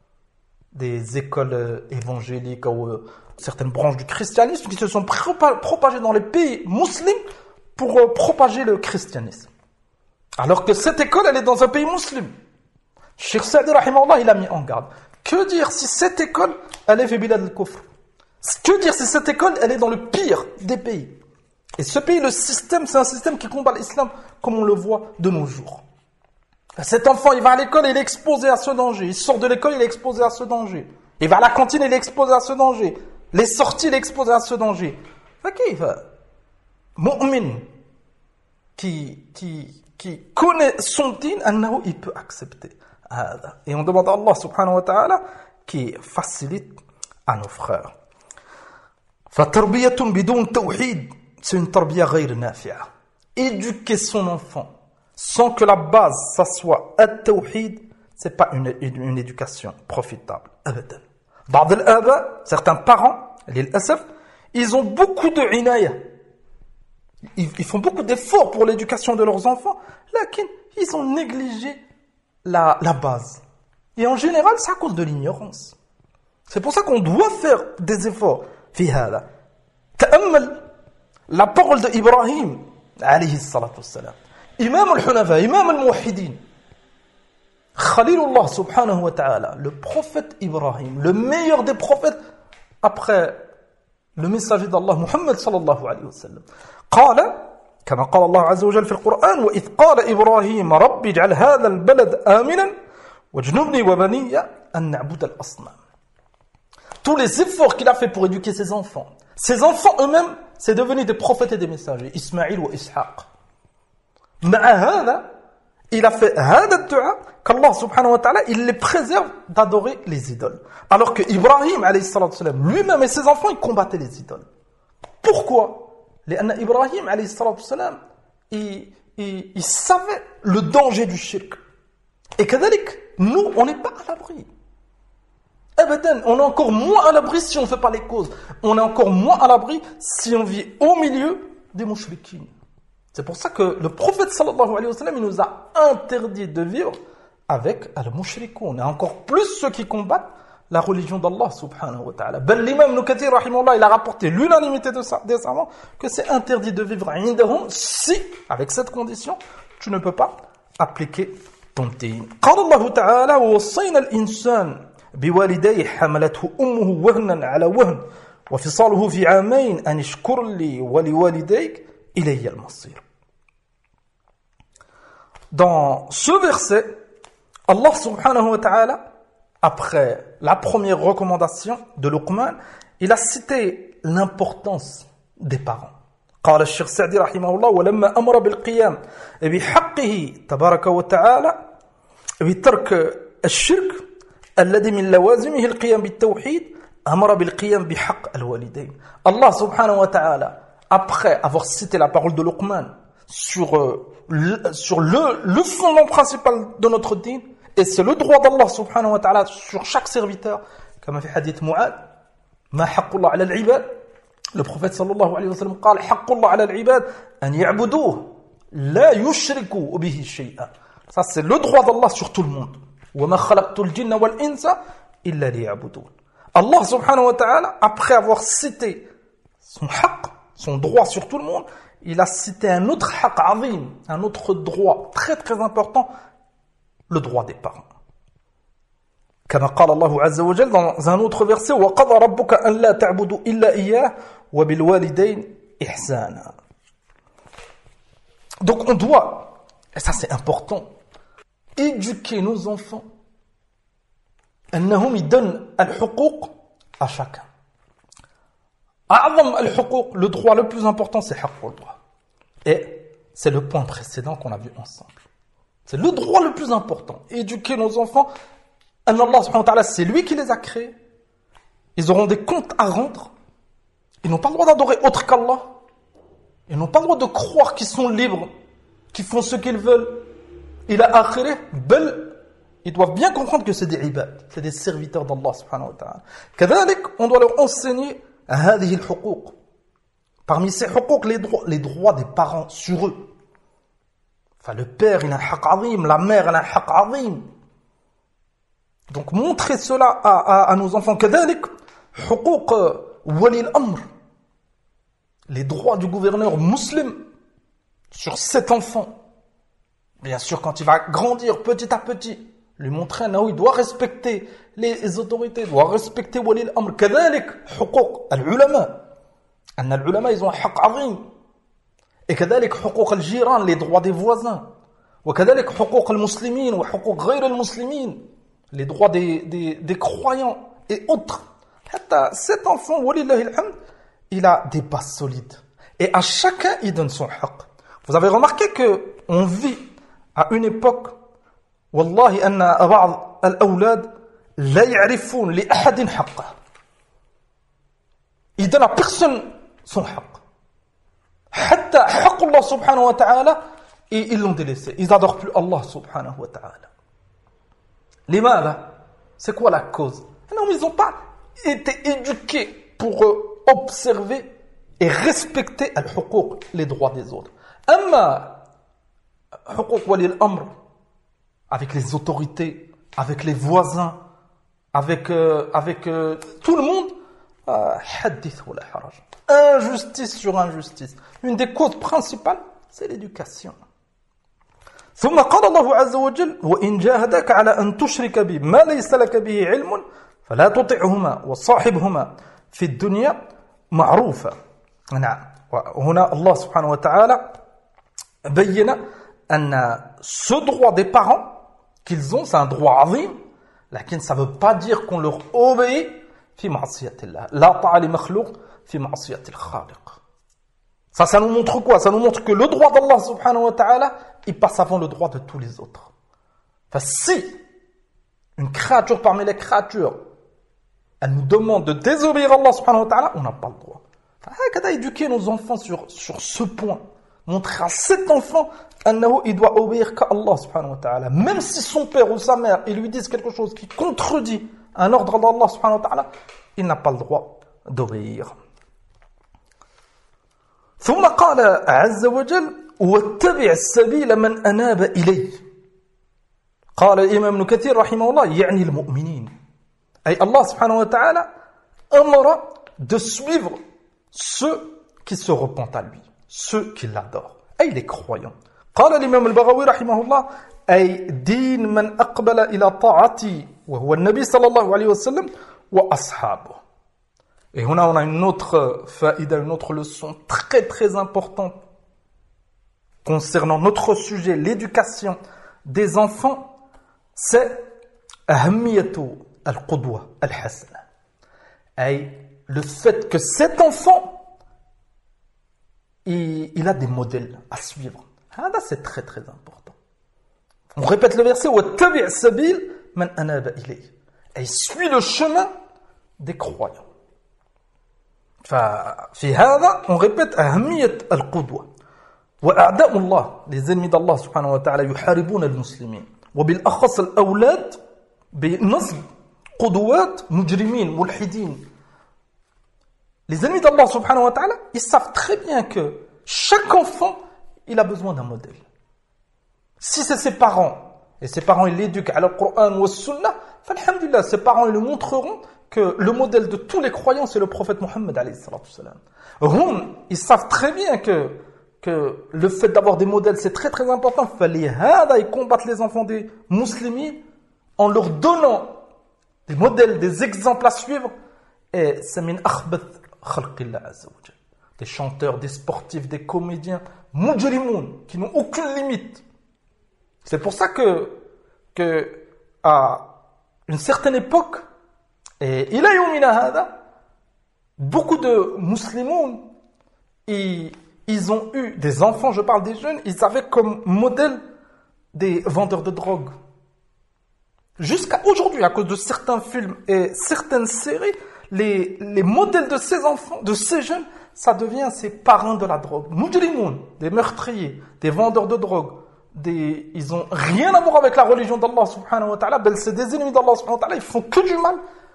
des écoles évangéliques ou certaines branches du christianisme qui se sont propagées dans les pays musulmans pour propager le christianisme. Alors que cette école, elle est dans un pays musulman. Cheikh Saadi rahimahullah, il a mis en garde. Que dire si cette école, elle est fait bilad al-kufr? Que dire si cette école, elle est dans le pire des pays? Et ce pays, le système, c'est un système qui combat l'islam comme on le voit de nos jours. Cet enfant, il va à l'école, il est exposé à ce danger. Il sort de l'école, il est exposé à ce danger. Il va à la cantine, il est exposé à ce danger. Les sorties, il est exposé à ce danger. فكيف مؤمن qui connaît son din, il peut accepter. Et on demande à Allah subhanahu wa ta'ala qui facilite à nos frères. فَتَرْبِيَةٌ بِدُونْ تَوْحِيد, c'est une tarbiya غير نافعة. Éduquer son enfant sans que la base, ça soit at-tawhid, c'est pas une éducation profitable. أبدا. بعض الآباء, certains parents, للأسف, ils ont beaucoup de inaya. Ils font beaucoup d'efforts pour l'éducation de leurs enfants, mais ils ont négligé la base. Et en général, c'est à cause de l'ignorance. C'est pour ça qu'on doit faire des efforts. في هذا تأمل la parole de Ibrahim عليه الصلاة والسلام, imam al-Hunafa, imam al-Muwahhidin, Khalilullah subhanahu wa ta'ala, le prophète Ibrahim, le meilleur des prophètes après le messager d'Allah Muhammad sallallahu alayhi wa sallam. قال كما قال الله عز وجل في القرآن وإذ قال إبراهيم رب اجعل هذا البلد آمنا واجنبني وبني أن نعبد الأصنام. Tous les efforts qu'il a fait pour éduquer ses enfants eux-mêmes, c'est devenu des prophètes et des messagers, Ismaïl ou Ishaq. مع هذا, il a fait هذا الدعاء qu'Allah subhanahu wa ta'ala, il les préserve d'adorer les idoles. Alors que Ibrahim alayhi salatu salam, lui-même et ses enfants, ils combattaient les idoles. Pourquoi? لأن إبراهيم عليه الصلاة والسلام il savait le danger du shirk. Et كذلك, nous, on n'est pas à l'abri. Abadan, on est encore moins à l'abri si on ne fait pas les causes. On est encore moins à l'abri si on vit au milieu des mouchriquins. C'est pour ça que le prophète sallallahu alayhi wa sallam, il nous a interdit de vivre avec al-mushrikoun. Et encore plus ceux qui combattent la religion d'Allah subhanahu wa ta'ala. Ben l'imam Ibn Kathir rahimahullah, il a rapporté l'unanimité des savants que c'est interdit de vivre indahum si, avec cette condition, tu ne peux pas appliquer ton din. قال الله تعالى ووصينا الإنسان بوالديه حملته أمه وهنا على وهن وفصاله في عامين أن اشكر لي ولوالديك إلي المصير. Dans ce verset, Allah subhanahu wa ta'ala, après la première recommandation de Luqman, il a cité l'importance des parents. قال الشيخ سعدي رحمه الله ولما أمر بالقيام بحقه تبارك وتعالى بترك الشرك الذي من لوازمه القيام بالتوحيد أمر بالقيام بحق الوالدين. Allah subhanahu wa ta'ala, après avoir cité la parole de Luqman sur le fondement principal de notre dîn, et c'est le droit d'Allah subhanahu wa ta'ala sur chaque serviteur, comme في حديث معاذ ما حق الله على العباد. Le prophète sallallahu alayhi wa sallam قال حق الله على العباد أن يعبدوه لا يشركوا به شيئا. Ça c'est le droit d'Allah sur tout le monde. وما خلقت الجن والإنس إلا ليعبدون. Allah subhanahu wa ta'ala, après avoir cité son haqq, son droit sur tout le monde, il a cité un autre haqq azim, un autre droit très très important, le droit des parents. كما قال الله عز وجل dans un autre verset وقضى ربك أن لا تعبدوا إلا إياه وبالوالدين إحسانا. Donc on doit, et ça c'est important, éduquer nos enfants أنهم يدن الحقوق à chacun. أعظم الحقوق, le droit le plus important, c'est حق الدرا. Et c'est le point précédent qu'on a vu ensemble. C'est le droit le plus important. Éduquer nos enfants, Allah subhanahu wa ta'ala, c'est lui qui les a créés. Ils auront des comptes à rendre. Ils n'ont pas le droit d'adorer autre qu'Allah. Ils n'ont pas le droit de croire qu'ils sont libres, qu'ils font ce qu'ils veulent. Il a akhiré, bel. Ils doivent bien comprendre que c'est des ibad, c'est des serviteurs d'Allah subhanahu wa ta'ala. كذلك, on doit leur enseigner هذه الحقوق. Parmi ces حقوق, les droits des parents sur eux. Enfin, le père, il a un haqq azim, la mère, elle a un haqq azim. Donc, montrer cela à nos enfants. كذلك, حقوق ولي الأمر. Les droits du gouverneur musulman sur cet enfant. Bien sûr, quand il va grandir petit à petit, lui montrer il doit respecter les autorités, il doit respecter wali al-amr. كذلك حقوق العلماء. أن العلماء ils ont un haqq azim. Et كذلك حقوق الجيران, les droits des voisins. وكذلك حقوق المسلمين وحقوق غير المسلمين, les droits des croyants et autres. حتى cet enfant, walillahi alhamd, il a des bases solides. Et à chacun, il donne son haqq. Vous avez remarqué que on vit à une époque, والله أن بعض الأولاد لا يعرفون لأحد حقه. Ils donnent à personne son haqq. حتى حق الله سبحانه وتعالى, et ils l'ont délaissé. Ils n'adorent plus Allah subhanahu wa ta'ala. لماذا? C'est quoi la cause? Non, ils n'ont pas été éduqués pour observer et respecter al-huquq, les droits des autres. أما حقوق ولي الأمر, avec les autorités, avec les voisins, avec tout le monde, hadith wala haraj. Injustice sur injustice. Une des causes principales, c'est l'éducation. ثم قال الله عز وجل وإن جاهداك على أن تشرك بي ما ليس لك به علم فلا تطعهما وصاحبهما في الدنيا معروفة. نعم. وهنا الله سبحانه وتعالى بين أن ce droit des parents qu'ils ont, c'est un droit عظيم, لكن ça ne veut pas dire qu'on leur obéit في معصية الله. لا طاعة لمخلوق في معصية الخالق. Ça nous montre quoi? Ça nous montre que le droit d'Allah subhanahu wa ta'ala, il passe avant le droit de tous les autres. Enfin, si une créature parmi les créatures, elle nous demande de désobéir à Allah subhanahu wa ta'ala, on n'a pas le droit. Enfin, éduquer nos enfants sur ce point. Montrer à cet enfant il doit obéir qu'à Allah subhanahu wa ta'ala. Même si son père ou sa mère, ils lui disent quelque chose qui contredit un ordre d'Allah subhanahu wa ta'ala, il n'a pas le droit d'obéir. ثم قال عز وجل واتبع السبيل من أناب إليه. قال الإمام ابن كثير رحمه الله يعني المؤمنين. أي Allah subhanahu wa ta'ala amara de suivre ceux qui se repentent à lui, ceux qui l'adorent, أي les croyants. قال الإمام البغوي رحمه الله أي دين من أقبل إلى طاعتي وهو النبي صلى الله عليه وسلم وأصحابه. Et on a une autre faïda, une autre leçon très très importante concernant notre sujet, l'éducation des enfants, c'est ahamiyatu al-qudwa al-hasana. Et le fait que cet enfant, il a des modèles à suivre. Ça, c'est très très important. On répète le verset وَاتَّبِعْ السَّبِيلَ مَنْ أَنَابَ إِلَيْهِ. Et il suit le chemin des croyants. ففي هذا on répète أهمية القدوة. وأعداء الله, les ennemis d'Allah سبحانه وتعالى يحاربون المسلمين وبالأخص الأولاد بنصب قدوات مجرمين ملحدين. Les ennemis d'Allah سبحانه وتعالى, ils savent très bien que chaque enfant, il a besoin d'un modèle. Si c'est ses parents, et ses parents ils l'éduquent à le Coran ou au Sunnah, alhamdulillah, ses parents ils lui montreront que le modèle de tous les croyants, c'est le prophète Mohammed alayhi salatu salam. Ils savent très bien que le fait d'avoir des modèles, c'est très très important. Ils combattent les enfants des musulmans en leur donnant des modèles, des exemples à suivre. Et c'est min akhbath khalqillah azza wa jal. Des chanteurs, des sportifs, des comédiens, mujrimoun, qui n'ont aucune limite. C'est pour ça que à une certaine époque, et il a eu beaucoup de musulmans, ils ont eu des enfants, je parle des jeunes, ils avaient comme modèle des vendeurs de drogue. Jusqu'à aujourd'hui, à cause de certains films et certaines séries, les modèles de ces enfants, de ces jeunes, ça devient ces parrains de la drogue. Mujrimoun, des meurtriers, des vendeurs de drogue, ils ont rien à voir avec la religion d'Allah subhanahu wa ta'ala, c'est des ennemis d'Allah subhanahu wa ta'ala, ils font que du mal.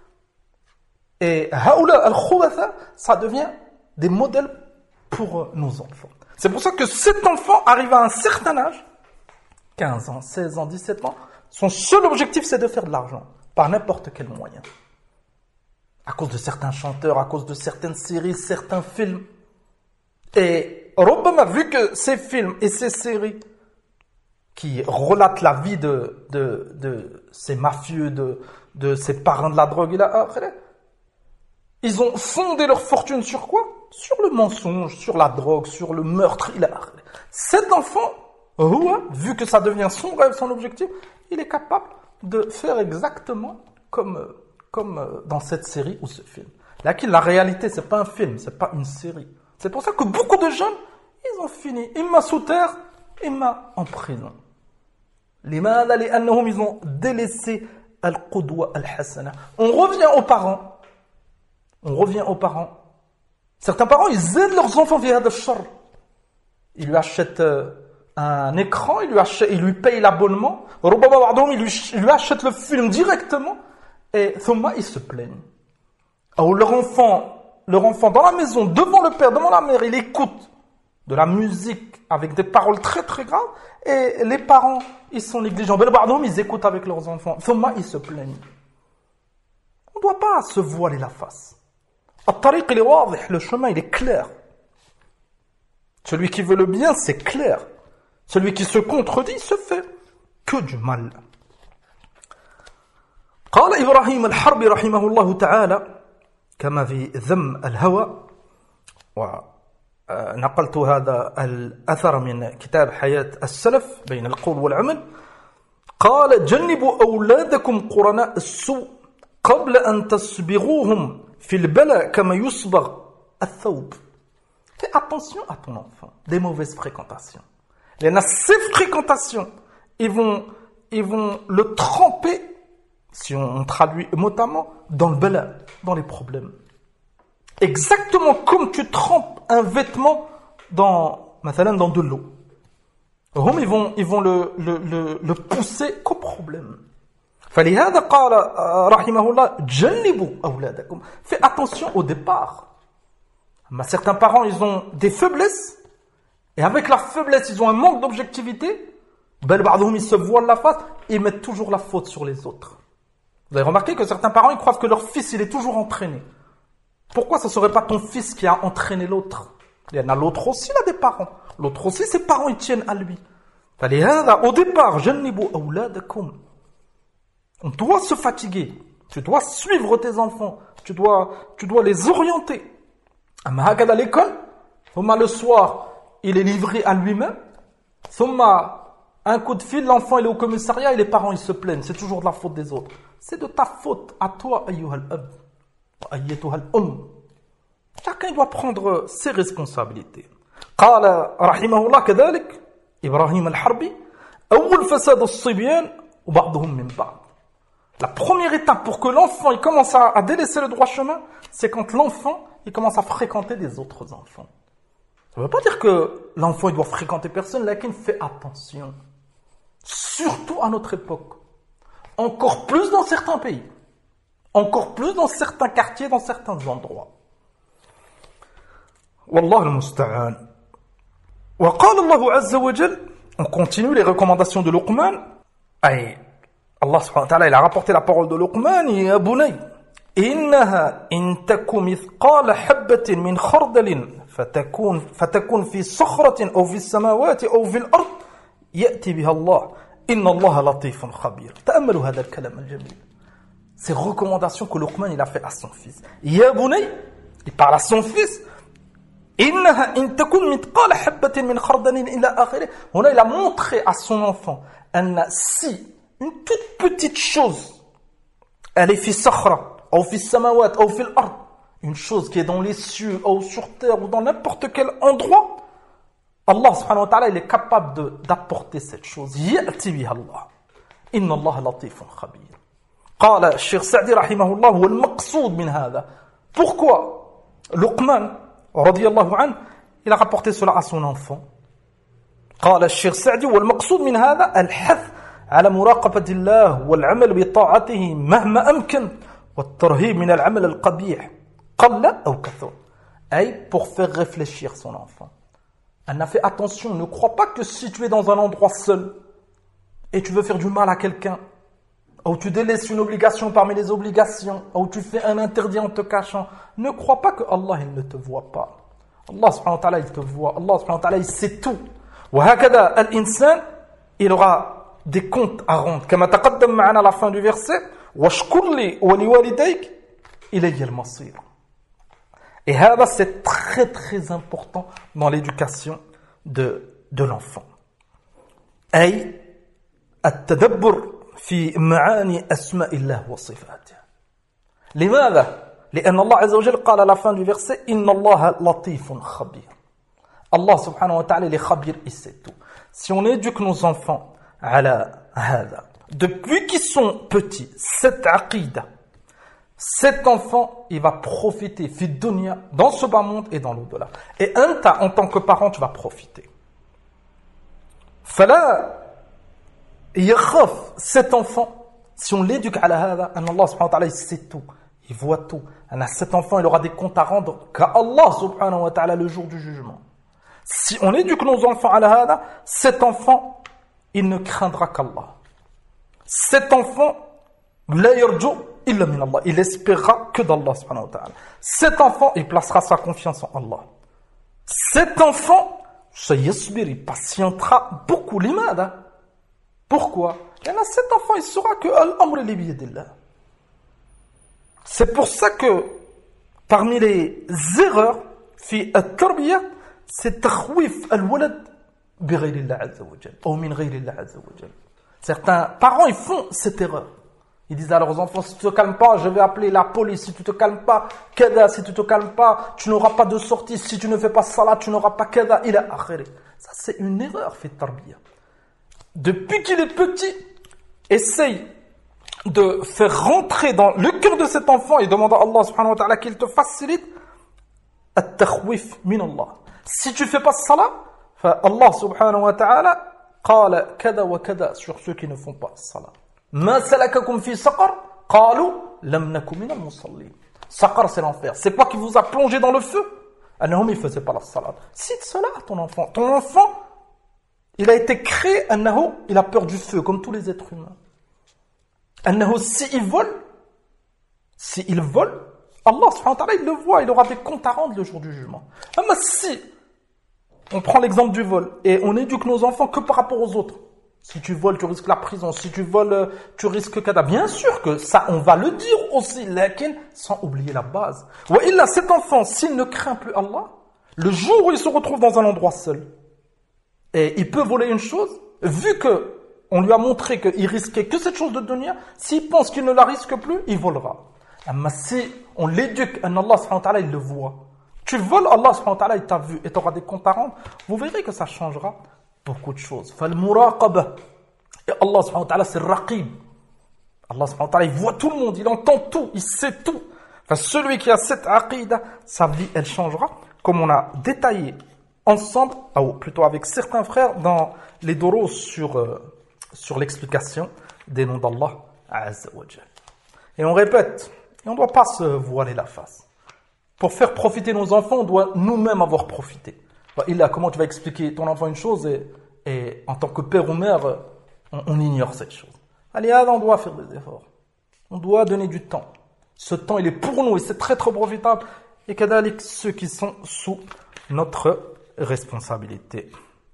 Et haoula al-khoubatha, ça devient des modèles pour nos enfants. C'est pour ça que cet enfant arrive à un certain âge, 15 ans, 16 ans, 17 ans, son seul objectif c'est de faire de l'argent, par n'importe quel moyen. À cause de certains chanteurs, à cause de certaines séries, certains films. Et Robama, vu que ces films et ces séries qui relatent la vie de ces mafieux, de ces parrains de la drogue, ils ont fondé leur fortune sur quoi? Sur le mensonge, sur la drogue, sur le meurtre. Cet enfant, vu que ça devient son rêve, son objectif, il est capable de faire exactement comme dans cette série ou ce film. Là, la réalité, c'est pas un film, c'est pas une série. C'est pour ça que beaucoup de jeunes, ils ont fini imma sous terre, imma en prison. لماذا؟ لأنهم ils ont délaissé al-qudwa al-hasana. On revient aux parents. Certains parents, ils aident leurs enfants via de shar. Ils lui achètent un écran, ils lui payent l'abonnement. Il lui achète le film directement. Et thumma, ils se plaignent. Alors leur enfant dans la maison, devant le père, devant la mère, il écoute de la musique avec des paroles très très graves. Et les parents, ils sont négligents. Ils écoutent avec leurs enfants. Thumma, ils se plaignent. On ne doit pas se voiler la face. At-tariq, il est wadih, le chemin, il est clair. Celui qui veut le bien, c'est clair. Celui qui se contredit, se fait que du mal. قال إبراهيم الحربي رحمه الله تعالى كما في ذم الهوى ونقلت هذا الأثر من كتاب حياة السلف بين القول والعمل. قال جنبوا أولادكم قرناء السوء قبل أن تسبغوهم في البلاء كما يصبغ الثوب. Fais attention à ton enfant des mauvaises fréquentations. Ces fréquentations, ils vont le tremper, si on traduit notamment, dans le bala, dans les problèmes. Exactement comme tu trempes un vêtement dans de l'eau. Ils vont le pousser qu'au problème. فلهذا قال رحمه الله جنبوا أولادكم. Fais attention au départ. Mais certains parents, ils ont des faiblesses, et avec la faiblesse, ils ont un manque d'objectivité. Ils se voilent la face et ils mettent toujours la faute sur les autres. Vous avez remarqué que certains parents, ils croient que leur fils, il est toujours entraîné. Pourquoi ce ne serait pas ton fils qui a entraîné l'autre? Il y en a l'autre aussi, il a des parents. L'autre aussi, ses parents, ils tiennent à lui. Au départ, on doit se fatiguer. Tu dois suivre tes enfants. Tu dois les orienter. À l'école, le soir, il est livré à lui-même. Un coup de fil, l'enfant il est au commissariat et les parents ils se plaignent. C'est toujours de la faute des autres. C'est de ta faute à toi, ayyuhal ab, wa ayyatuhal Chacun doit prendre ses responsabilités. قال رحمه الله كذلك إبراهيم الحربي أول فساد الصبيان وبعضهم من بعض. La première étape pour que l'enfant il commence à délaisser le droit chemin, c'est quand l'enfant il commence à fréquenter des autres enfants. Ça ne veut pas dire que l'enfant il doit fréquenter personne, mais qu'il fait attention. Surtout à notre époque. Encore plus dans certains pays. Encore plus dans certains quartiers, dans certains endroits. Wallah al-musta'an. Wa qala Allah azza wa jal, on continue les recommandations de Luqman. Allah subhanahu wa ta'ala, il a rapporté la parole de Luqman, ya bunay, innaha in taku mithqala habbatin min khardalin fatakun fi sakhratin aw fi samawati aw fi al-ard ya'ti biha Allah inna Allah latifun khabir. Ta'ammalu hadha al-kalam al-jamil. Ces recommandations que Luqman il a fait à son fils. Ya bunay, il parle à son fils. Innaha in takun mithqala habbatin min khardalin ila akhirih. On il a montré à son enfant anna si une toute petite chose, elle est fi sakhra, ou fi samawat, ou fi al-ard, une chose qui est dans les cieux, ou sur terre, ou dans n'importe quel endroit, Allah subhanahu wa ta'ala, il est capable d'apporter cette chose. Ya'ti biha Allah. Inna Allah latifun khabir. قال الشيخ سعدي رحمه الله هو المقصود من هذا. Pourquoi Luqman, radiyallahu anhu, il a rapporté cela à son enfant. قال الشيخ سعدي والمقصود من هذا الحث على مراقبة الله والعمل بطاعته مهما أمكن والترهيب من العمل القبيح قل أو كثر. Pour faire réfléchir son enfant. Elle a fait attention, ne crois pas que si tu es dans un endroit seul et tu veux faire du mal à quelqu'un, ou tu délaisses une obligation parmi les obligations, ou tu fais un interdit en te cachant, ne crois pas que Allah il ne te voit pas. Allah subhanahu wa ta'ala il te voit, Allah subhanahu wa ta'ala il sait tout. وهكذا الإنسان il aura des comptes à rendre. كما تقدم معنا à la fin du verset واشكر لي ولوالديك إلي المصير. Et هذا c'est très très important dans l'éducation de l'enfant. أي التدبر في معاني أسماء الله وصفاته. لماذا؟ لأن الله عز وجل قال à la fin du verset إن الله لطيف خبير. Allah subhanahu wa ta'ala il est khabir, il sait tout. Si on éduque nos enfants على هذا depuis qu'ils sont petits, cette aqida, cet enfant il va profiter fi dunya, dans ce bas monde et dans l'au-delà. Et en tant que parent tu vas profiter. فلا يخاف cet enfant, si on l'éduque على هذا أن Allah subhanahu wa ta'ala il sait tout, il voit tout. Cet enfant il aura des comptes à rendre qu'à Allah subhanahu wa ta'ala le jour du jugement. Si on éduque nos enfants à la hada, cet enfant, il ne craindra qu'Allah. Cet enfant, la yarju illa min Allah. Il espérera que d'Allah subhanahu wa ta'ala. Cet enfant, il placera sa confiance en Allah. Cet enfant, il patientera beaucoup l'imada. Pourquoi? Cet enfant, il saura que al-amr li biyadillah. C'est pour ça que, parmi les erreurs, في التربية c'est تخويف الولد بغير الله عز وجل أو من غير الله عز وجل. Certains parents ils font cette erreur. Ils disent à leurs enfants, si tu te calmes pas, je vais appeler la police. Si tu te calmes pas, kada, si tu te calmes pas, tu n'auras pas de sortie. Si tu ne fais pas salat, tu n'auras pas kada, ila akhiri. Ça, c'est une erreur, fait tarbiya. Depuis qu'il est petit, essaye de faire rentrer dans le cœur de cet enfant et demande à Allah subhanahu wa ta'ala qu'il te facilite at-takhwif min Allah. Si tu fais pas salat, Allah subhanahu wa ta'ala قال كذا وكذا sur ceux qui ne font pas salat. ما سلككم في سقر قالوا لم نكن من المصلين. Saqar, c'est l'enfer. C'est quoi qui vous a plongé dans le feu? Annahum, il faisait pas la salat. Cite cela à ton enfant. Ton enfant, il a été créé, annahu, il a peur du feu, comme tous les êtres humains. Annahu, s'il vole, Allah subhanahu wa ta'ala, il le voit, il aura des comptes à rendre le jour du jugement. Mais si on prend l'exemple du vol et on éduque nos enfants que par rapport aux autres. Si tu voles, tu risques la prison. Si tu voles, tu risques kada. Bien sûr que ça, on va le dire aussi, lakin, sans oublier la base. Wa illa, cet enfant, s'il ne craint plus Allah, le jour où il se retrouve dans un endroit seul, et il peut voler une chose, vu que on lui a montré qu'il risquait que cette chose de dunya, s'il pense qu'il ne la risque plus, il volera. Mais si on l'éduque, Allah subhanahu wa ta'ala, il le voit. Tu voles, Allah subhanahu wa ta'ala, il t'a vu et tu auras des comptes à rendre. Vous verrez que ça changera beaucoup de choses. Fal-muraqaba. Et Allah subhanahu wa ta'ala, c'est raqib. Allah subhanahu wa ta'ala, il voit tout le monde, il entend tout, il sait tout. Enfin, celui qui a cette aqida, sa vie, elle changera. Comme on a détaillé ensemble, ou plutôt avec certains frères, dans les doros sur l'explication des noms d'Allah Azza wa Jal. Et on répète, et on ne doit pas se voiler la face. Pour faire profiter nos enfants, on doit nous-mêmes avoir profité. Comment tu vas expliquer ton enfant une chose et en tant que père ou mère, on ignore cette chose. Allez, là, on doit faire des efforts. On doit donner du temps. Ce temps, il est pour nous et c'est très très profitable. Et kadalik, ceux qui sont sous notre responsabilité.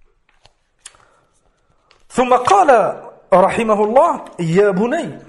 ثم قال رحمه الله يا بني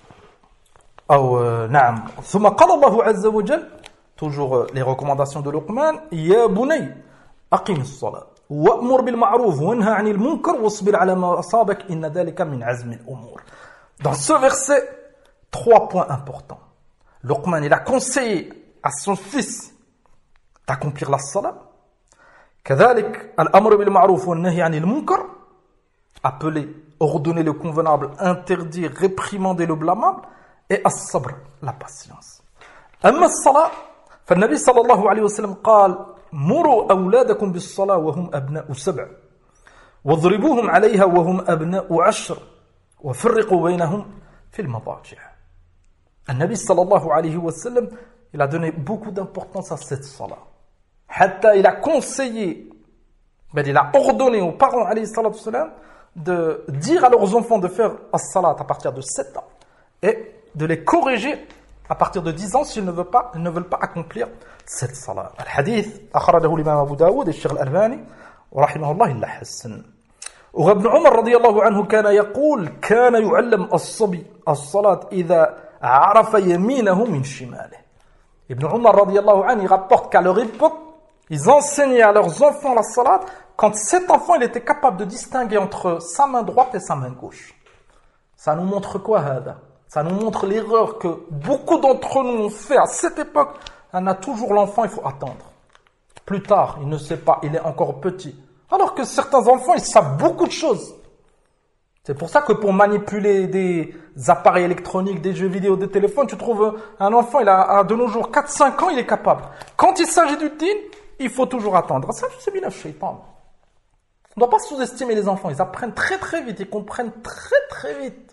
أو نعم ثم قال الله عز وجل toujours les recommandations de Luqman يا بني أقم الصلاة وأمر بالمعروف وانهى عن المنكر واصبر على ما أصابك إن ذلك من عزم الأمور. Dans ce verset, 3 points importants. Luqman, il a conseillé à son fils d'accomplir la salat. كذلك الأمر بالمعروف والنهي عن المنكر, appeler, ordonner le convenable, interdire, réprimander le blâmable, et as-sabr, la patience. أما الصلاة فالنبي صلى الله عليه وسلم قال مروا أولادكم بالصلاة وهم أبناء 7 واضربوهم عليها وهم أبناء 10 وفرقوا بينهم في المضاجع. النبي صلى الله عليه وسلم, il a donné beaucoup d'importance à cette salat. حتى il a conseillé, il a ordonné aux parents alayhi salatu salam de dire à leurs enfants de faire as-salat à partir de 7 ans et de les corriger à partir de 10 ans s'ils ne veulent pas accomplir cette salat. الحديث أخرجه الإمام أبو داود الشيخ الألباني ورحمه الله إلا حسن. وابن عمر رضي الله عنه كان يقول كان يعلم الصبي الصلاة إذا عرف يمينه من شماله. Ibn Umar رضي الله عنه, il rapporte qu'à leur époque, ils enseignaient à leurs enfants la salat quand cet enfant il était capable de distinguer entre sa main droite et sa main gauche. Ça nous montre quoi, hada? Ça nous montre l'erreur que beaucoup d'entre nous ont fait à cette époque. On a toujours l'enfant, il faut attendre. Plus tard, il ne sait pas, il est encore petit. Alors que certains enfants, ils savent beaucoup de choses. C'est pour ça que pour manipuler des appareils électroniques, des jeux vidéo, des téléphones, tu trouves un enfant, il a de nos jours 4-5 ans, il est capable. Quand il s'agit du din, il faut toujours attendre. Ça, c'est bien le shaitan. On ne doit pas sous-estimer les enfants. Ils apprennent très très vite, ils comprennent très très vite.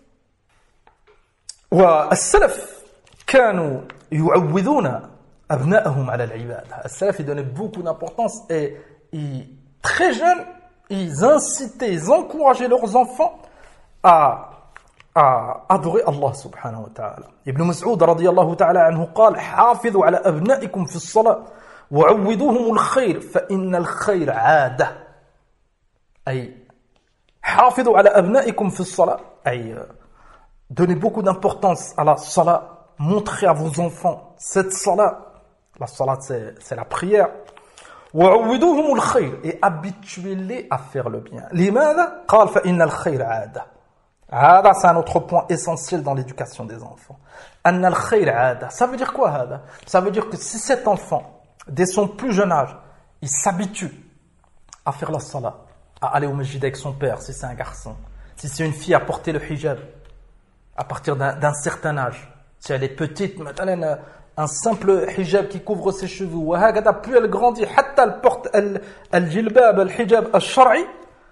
والسلف كانوا يعودون أبنائهم على العبادة. السلف, ils donnaient beaucoup d'importance et très jeunes, ils incitaient, ils encourageaient leurs enfants à adorer Allah subhanahu wa ta'ala. Ibn Mas'ud رضي الله تعالى عنه قال حافظوا على أبنائكم في الصلاة وعودوهم الخير فإن الخير عادة. أي حافظوا على أبنائكم في الصلاة, أي donnez beaucoup d'importance à la salat, montrez à vos enfants cette salat. La salat, c'est la prière. وعودوهم الخير et habituez-les à faire le bien. لماذا؟ قال فإن الخير عادة. هذا c'est un autre point essentiel dans l'éducation des enfants. أن الخير عادة. Ça veut dire quoi هذا? Ça veut dire que si cet enfant, dès son plus jeune âge, il s'habitue à faire la salat, à aller au masjid avec son père, si c'est un garçon, si c'est une fille, à porter le hijab, à partir d'un certain âge. Si elle est petite, maintenant, un simple hijab qui couvre ses cheveux, plus elle grandit, حتى elle porte al-jilbab, al-hijab al-shar'i,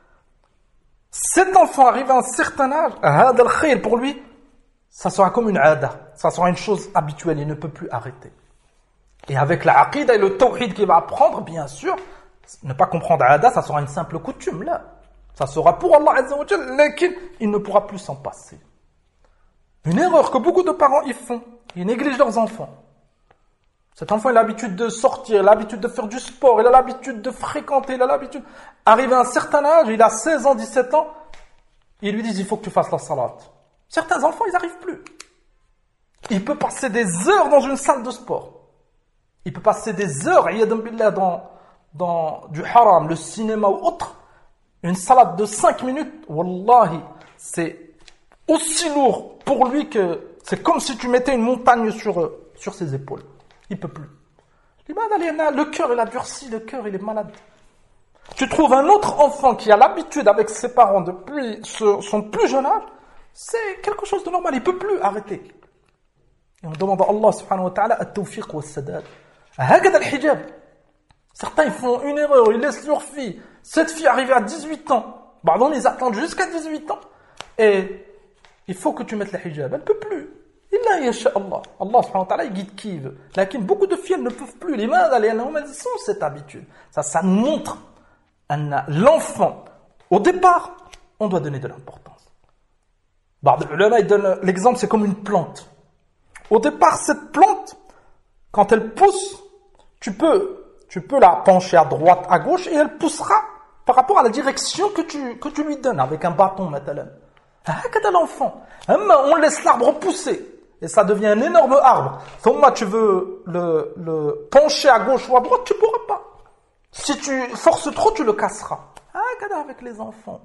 cet enfant arrive à un certain âge, هذا الخير pour lui, ça sera comme une ada, ça sera une chose habituelle, il ne peut plus arrêter. Et avec la aqidah et le tawhid qu'il va apprendre, bien sûr, ne pas comprendre ada, ça sera une simple coutume, là. Ça sera pour Allah Azza wa Jal, mais il ne pourra plus s'en passer. Une erreur que beaucoup de parents y font, ils négligent leurs enfants. Cet enfant, il a l'habitude de sortir, il a l'habitude de faire du sport, il a l'habitude de fréquenter, il a l'habitude... Arrivé à un certain âge, il a 16 ans, 17 ans, ils lui disent, il faut que tu fasses la salat. Certains enfants, ils n'arrivent plus. Il peut passer des heures dans une salle de sport. Il peut passer des heures, dans du haram, le cinéma ou autre. Une salade de 5 minutes, wallahi, c'est aussi lourd pour lui que... C'est comme si tu mettais une montagne sur ses épaules. Il ne peut plus. Le cœur, il a durci, le cœur, il est malade. Tu trouves un autre enfant qui a l'habitude avec ses parents depuis son plus jeune âge, c'est quelque chose de normal, il ne peut plus arrêter. Et on demande à Allah subhanahu wa ta'ala at-tawfiq wa as-sadad. هكذا الحجاب. Certains ils font une erreur, ils laissent leur fille. Cette fille arrivée à 18 ans. Pardon, ils attendent jusqu'à 18 ans. Et il faut que tu mettes le hijab. Elle ne peut plus. Illa yasha Allah. Allah subhanahu wa ta'ala il guide qui veut. Mais beaucoup de filles ne peuvent plus. Les mains elles sont cette habitude. Ça nous montre l'enfant. Au départ, on doit donner de l'importance. Les ulama ils donnent l'exemple, c'est comme une plante. Au départ, cette plante, quand elle pousse, tu peux la pencher à droite, à gauche, et elle poussera par rapport à la direction que tu lui donnes, avec un bâton, maintenant. Qu'est-ce l'enfant? On laisse l'arbre pousser, et ça devient un énorme arbre. Donc, tu veux le pencher à gauche ou à droite, tu ne pourras pas. Si tu forces trop, tu le casseras. Qu'est-ce avec les enfants?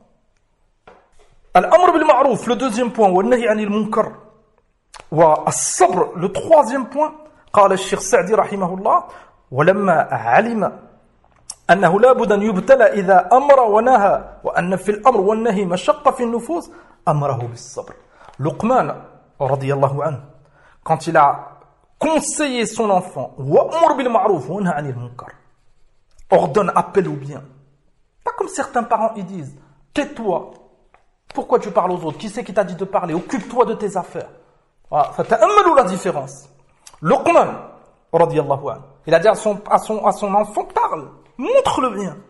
Al-amr bil ma'rouf, le deuxième point, wa nahi anil munkar. Wa as-sabr, le troisième point. قال الشيخ سعدي رحمه الله ولما علم أنه لا بد أن يبتلى إذا أمر ونهى وأن في الأمر والنهي مشقة في النفوس أمره بالصبر. Luqman رضي الله عنه, quand il a conseillé son enfant وأمر بالمعروف ونهى عن المنكر, ordonne, appelle au bien. Pas comme certains parents ils disent, tais-toi, pourquoi tu parles aux autres, qui c'est qui t'a dit de parler, occupe-toi de tes affaires. فتأملوا la différence. Luqman, radiyallahu anhu, il a dit à son enfant, parle, montre le bien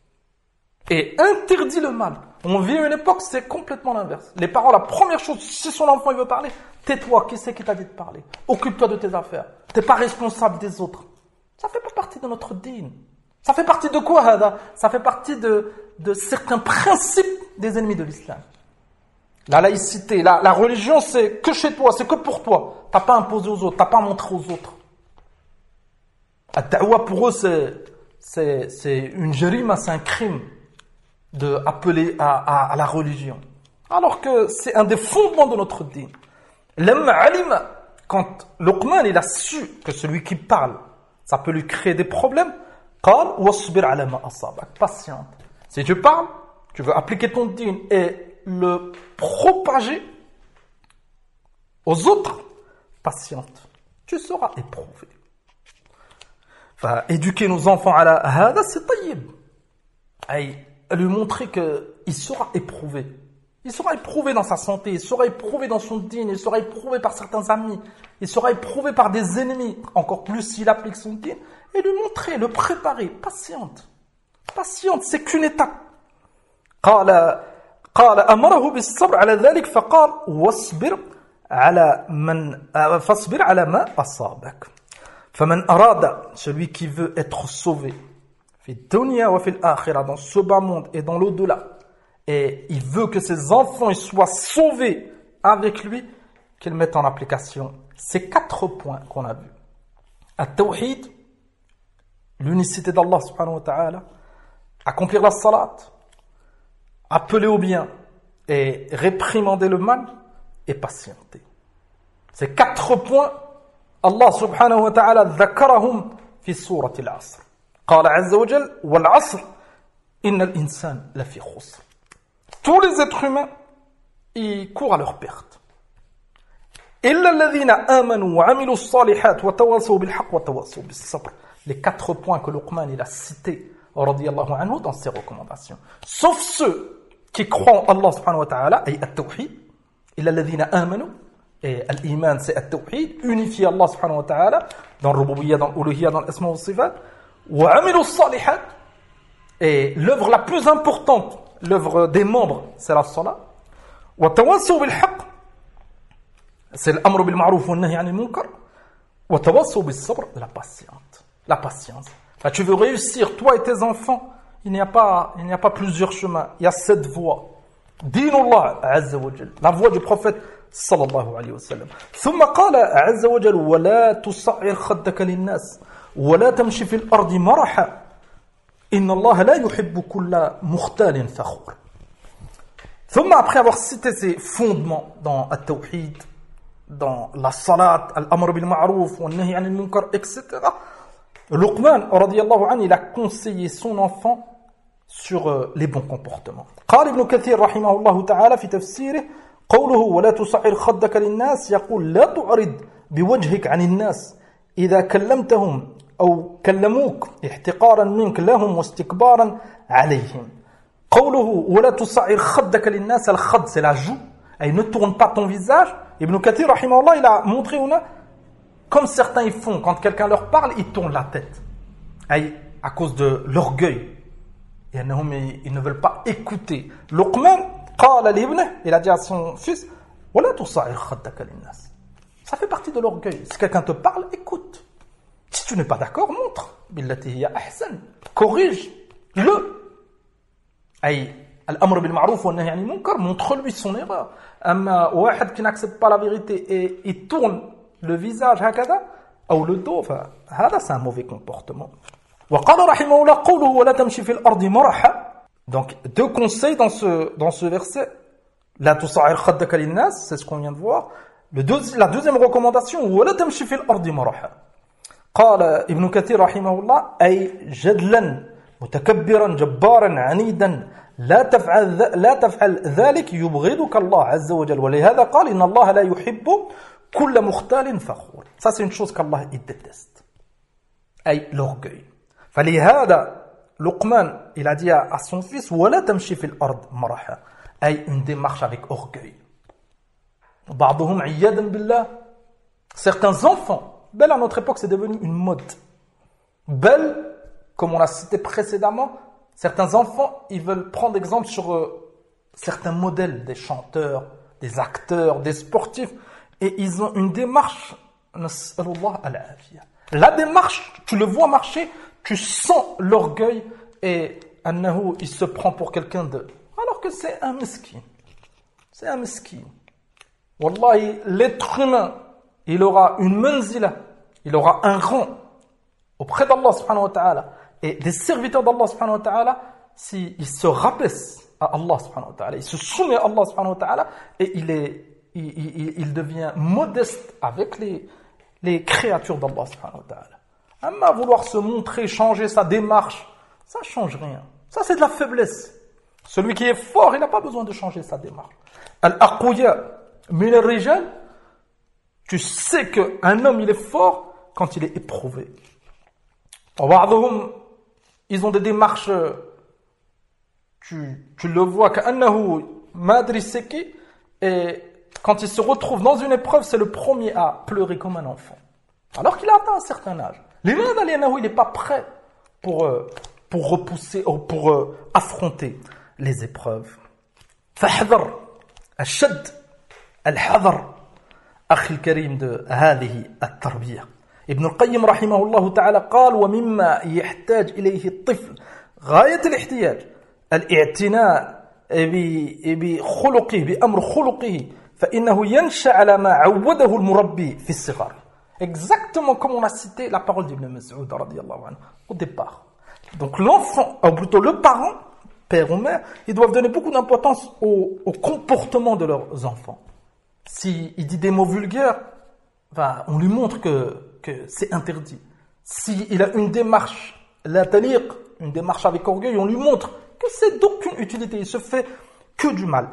et interdit le mal. On vit une époque, c'est complètement l'inverse. Les parents, la première chose, si son enfant il veut parler, tais-toi, qui c'est qui t'a dit de parler? Occupe-toi de tes affaires. T'es pas responsable des autres. Ça fait pas partie de notre dîn. Ça fait partie de quoi, Hada? Ça fait partie de certains principes des ennemis de l'islam. La laïcité, la religion, c'est que chez toi, c'est que pour toi. T'as pas imposé aux autres, t'as pas montré aux autres. At-ta'wa pour eux, c'est une jarima, c'est un crime de appeler à la religion. Alors que c'est un des fondements de notre dîn. Lamma alima, quand Luqman il a su que celui qui parle, ça peut lui créer des problèmes, qal wasbir ala ma asabak, patiente. Si tu parles, tu veux appliquer ton dîn et le propager aux autres, patiente, tu seras éprouvé. Enfin, éduquer nos enfants à la hada, c'est tayyib. Lui montrer qu'il sera éprouvé. Il sera éprouvé dans sa santé, il sera éprouvé dans son dîn, il sera éprouvé par certains amis, il sera éprouvé par des ennemis, encore plus s'il applique son dîn, et lui montrer, le préparer, patiente. Patiente, c'est qu'une étape. قال أمره بالصبر على ذلك فقال واصبر فاصبر على ما أصابك فمن أراد, celui qui veut être sauvé في الدنيا وفي الآخرة, dans ce bas monde et dans l'au-delà, et il veut que ses enfants ils soient sauvés avec lui, qu'il mette en application ces 4 points qu'on a vus. At-tawhid, l'unicité d'Allah subhanahu wa ta'ala, accomplir la salat, appeler au bien et réprimander le mal et patienter. Ces 4 points, Allah subhanahu wa ta'ala ذكرهم في سورة العصر. قال عز وجل والعصر إن الإنسان لفي خسر. Tous les êtres humains, ils courent à leur perte. إلا الذين آمنوا وعملوا الصالحات وتواصوا بالحق وتواصوا بالصبر. Les 4 points que Luqman il a cités radiyallahu anhu dans ses recommandations. Sauf ceux qui croient en Allah subhanahu wa ta'ala, et at-tawhid, إلا الذين آمنوا, et l'iman c'est at-tawhid, unifier Allah subhanahu wa ta'ala dans le rububiyya, dans l'uluhiyya, dans l'asma wa sifat, wa amilu salihat, et l'œuvre la plus importante, l'œuvre des membres, c'est la salat, wa tawassaw bil haqq, c'est l'amr bil ma'ruf wa nahy 'anil munkar, wa tawassaw bis sabr, la patience. Là, tu veux réussir, toi et tes enfants, il n'y a pas plusieurs chemins, il y a 7 voies. Dinullah azza wa jalla, la voie du prophète صلى الله عليه وسلم. ثم قال عز وجل ولا تصعر خدك للناس ولا تمشي في الأرض مرحا إن الله لا يحب كل مختال فخور. ثم après avoir cité ces fondements dans التوحيد, dans la salat, الأمر بالمعروف والنهي عن المنكر, etc. Luqman radiyallahu anhu, il a conseillé son enfant sur les bons comportements. قال ابن كثير رحمه الله تعالى في تفسيره قوله ولا تصعر خدك للناس يقول لا تعرض بوجهك عن الناس إذا كلمتهم أو كلموك احتقارا منك لهم واستكبارا عليهم. قوله ولا تصعر خدك للناس, الخد c'est la joue, et ne tourne pas ton visage. Ibn Kathir rahimahullah, il a montré comme certains ils font quand quelqu'un leur parle, ils tournent la tête à cause de l'orgueil et ils ne veulent pas écouter. Luqman قال لابنه, il a dit à son fils ولا تصعر خدك للناس. Ça fait partie de l'orgueil. Si quelqu'un te parle, écoute. Si tu n'es pas d'accord, montre. بالتي هي أحسن. Corrige-le. أي الأمر بالمعروف والنهي عن المنكر, montre-lui son erreur. أما واحد qui n'accepte pas la vérité et il tourne le visage هكذا أو le dos, هذا c'est un mauvais comportement. وقال رحمه الله قوله ولا تمشي في الأرض مرحا. Donc, 2 conseils dans ce verset. La tusa'ir khaddaka linnas, c'est ce qu'on vient de voir. La deuxième recommandation, ولا تمشي في الأرض مرحا. قال ابن كثير رحمه الله أي جدلا متكبرا جبارا عنيدا لا تفعل ذلك يبغضك الله عز وجل. ولهذا قال إن الله لا يحب كل مختال فخور. Ça c'est une chose qu'Allah il déteste. أي l'orgueil. فلهذا Luqman, il a dit à son fils ولا تمشي في الأرض مرحا, أي une démarche avec orgueil. بعضهم عياذا بالله, certains enfants, belle à notre époque c'est devenu une mode. Belle, comme on l'a cité précédemment, certains enfants ils veulent prendre exemple sur certains modèles, des chanteurs, des acteurs, des sportifs, et ils ont une démarche, nas'alullah al-afiyah. La démarche, tu le vois marcher, tu sens l'orgueil et annahu, il se prend pour quelqu'un de... Alors que c'est un mesquin. C'est un mesquin. Wallahi, l'être humain, il aura une manzila, il aura un rang auprès d'Allah subhanahu wa ta'ala et des serviteurs d'Allah subhanahu wa ta'ala s'il se rabaisse à Allah subhanahu wa ta'ala, il se soumet à Allah subhanahu wa ta'ala et il devient modeste avec les créatures d'Allah subhanahu wa ta'ala. Amma vouloir se montrer, changer sa démarche, ça ne change rien. Ça c'est de la faiblesse. Celui qui est fort, il n'a pas besoin de changer sa démarche. Al-aqouya min al-rijal, tu sais qu'un homme il est fort quand il est éprouvé. Ils ont des démarches, tu le vois, qu'annahu madri seki, et quand il se retrouve dans une épreuve, c'est le premier à pleurer comme un enfant. Alors qu'il a atteint un certain âge. L'imam il n'est pas prêt pour repousser ou pour affronter les épreuves. فاحذر الشد الحذر أخي الكريم de هذه التربية. ابن القيم رحمه الله تعالى قال ومما يحتاج إليه الطفل غاية الاحتياج الاعتناء بخلقه بأمر خلقه فإنه ينشأ على ما عوده المربي في الصغر. Exactement comme on a cité la parole d'Ibn Mas'ud radiyallahu anhu au départ. Donc l'enfant, ou plutôt le parent, père ou mère, ils doivent donner beaucoup d'importance au comportement de leurs enfants. S'il dit des mots vulgaires, on lui montre que c'est interdit. S'il a une démarche, la taliq, une démarche avec orgueil, on lui montre que c'est d'aucune utilité, il se fait que du mal.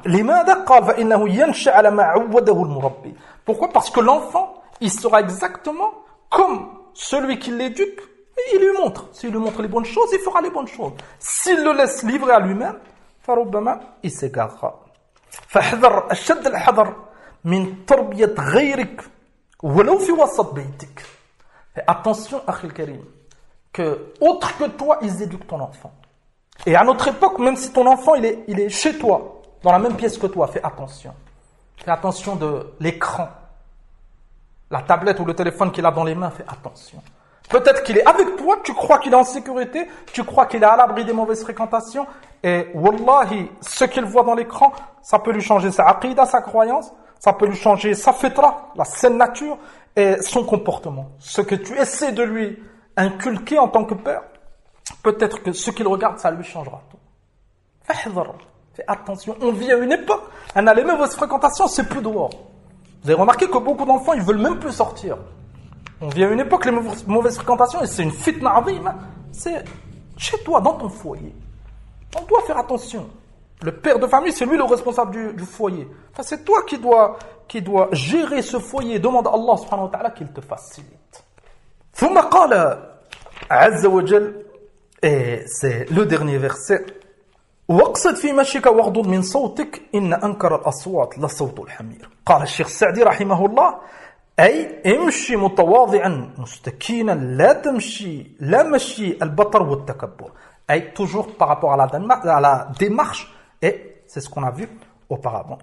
Pourquoi? Parce que l'enfant, il sera exactement comme celui qui l'éduque, et il lui montre. S'il lui montre les bonnes choses, il fera les bonnes choses. S'il le laisse livrer à lui-même, il s'égarera. فاحذر أشد الحذر من تربية غيرك ولو في وسط بيتك. Fais attention, Akhil Karim, que autre que toi, ils éduquent ton enfant. Et à notre époque, même si ton enfant il est chez toi, dans la même pièce que toi, fais attention. Fais attention de l'écran, la tablette ou le téléphone qu'il a dans les mains, fais attention. Peut-être qu'il est avec toi, tu crois qu'il est en sécurité, tu crois qu'il est à l'abri des mauvaises fréquentations, et wallahi, ce qu'il voit dans l'écran, ça peut lui changer sa aqida, sa croyance, ça peut lui changer sa fitra, la saine nature, et son comportement. Ce que tu essaies de lui inculquer en tant que père, peut-être que ce qu'il regarde, ça lui changera tout. Fais attention, on vit à une époque, on a les mauvaises fréquentations, c'est plus dehors. Vous avez remarqué que beaucoup d'enfants, ils veulent même plus sortir. On vit à une époque, les mauvaises fréquentations, et c'est une fitna azima, c'est chez toi, dans ton foyer. On doit faire attention. Le père de famille, c'est lui le responsable du foyer. Enfin, c'est toi qui dois gérer ce foyer. Demande à Allah subhanahu wa ta'ala qu'il te facilite. ثم قال عز وجل, et c'est le dernier verset, واقصد في مشيك واغضض من صوتك إن أنكر الأصوات لصوت الحمير. قال الشيخ السعدي رحمه الله أي امشي متواضعا مستكينا لا تمشي لا مشي البطر والتكبر. أي toujours par rapport à la démarche, et c'est ce qu'on a vu auparavant.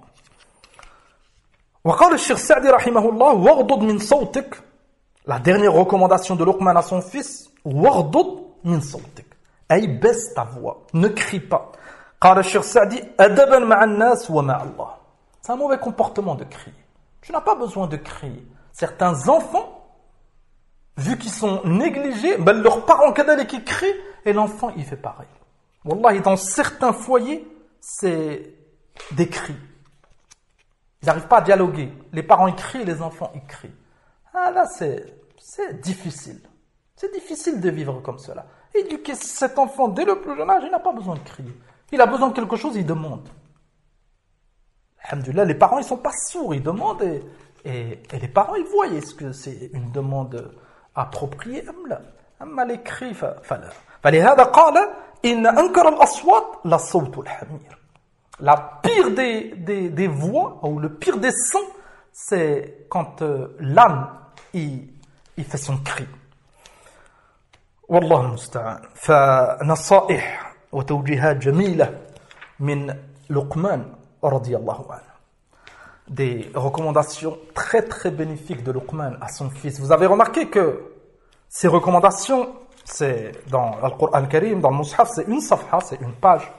وقال الشيخ السعدي رحمه الله واغضض من صوتك. La dernière recommandation de Luqman à son fils, واغضض من صوتك. أي baisse ta voix, ne crie pas. قال الشيخ السعدي أدبا مع الناس ومع الله. C'est un mauvais comportement de crier. Tu n'as pas besoin de crier. Certains enfants, vu qu'ils sont négligés, leurs parents qui crient, et l'enfant il fait pareil. Wallahi, dans certains foyers, c'est des cris. Ils n'arrivent pas à dialoguer. Les parents ils crient, les enfants ils crient. Ah là, c'est difficile. C'est difficile de vivre comme cela. Éduquer cet enfant dès le plus jeune âge, il n'a pas besoin de crier. Il a besoin de quelque chose, il demande. Alhamdulillah, les parents ils sont pas sourds, ils demandent et les parents ils voient est-ce que c'est une demande appropriée ou là. أما les cris فلا. فلهذا قال إن أنكر الأصوات لصوت الحمير. La pire des voix ou le pire des sons, c'est quand l'âne il fait son cri. والله المستعان. فنصائح وتوجيهات جميلة من لقمان رضي الله عنه. Des recommandations très très bénéfiques de Luqman à son fils. Vous avez remarqué que ces recommandations, c'est dans le Coran Karim, dans le Mus'haf, c'est une safha, c'est une page.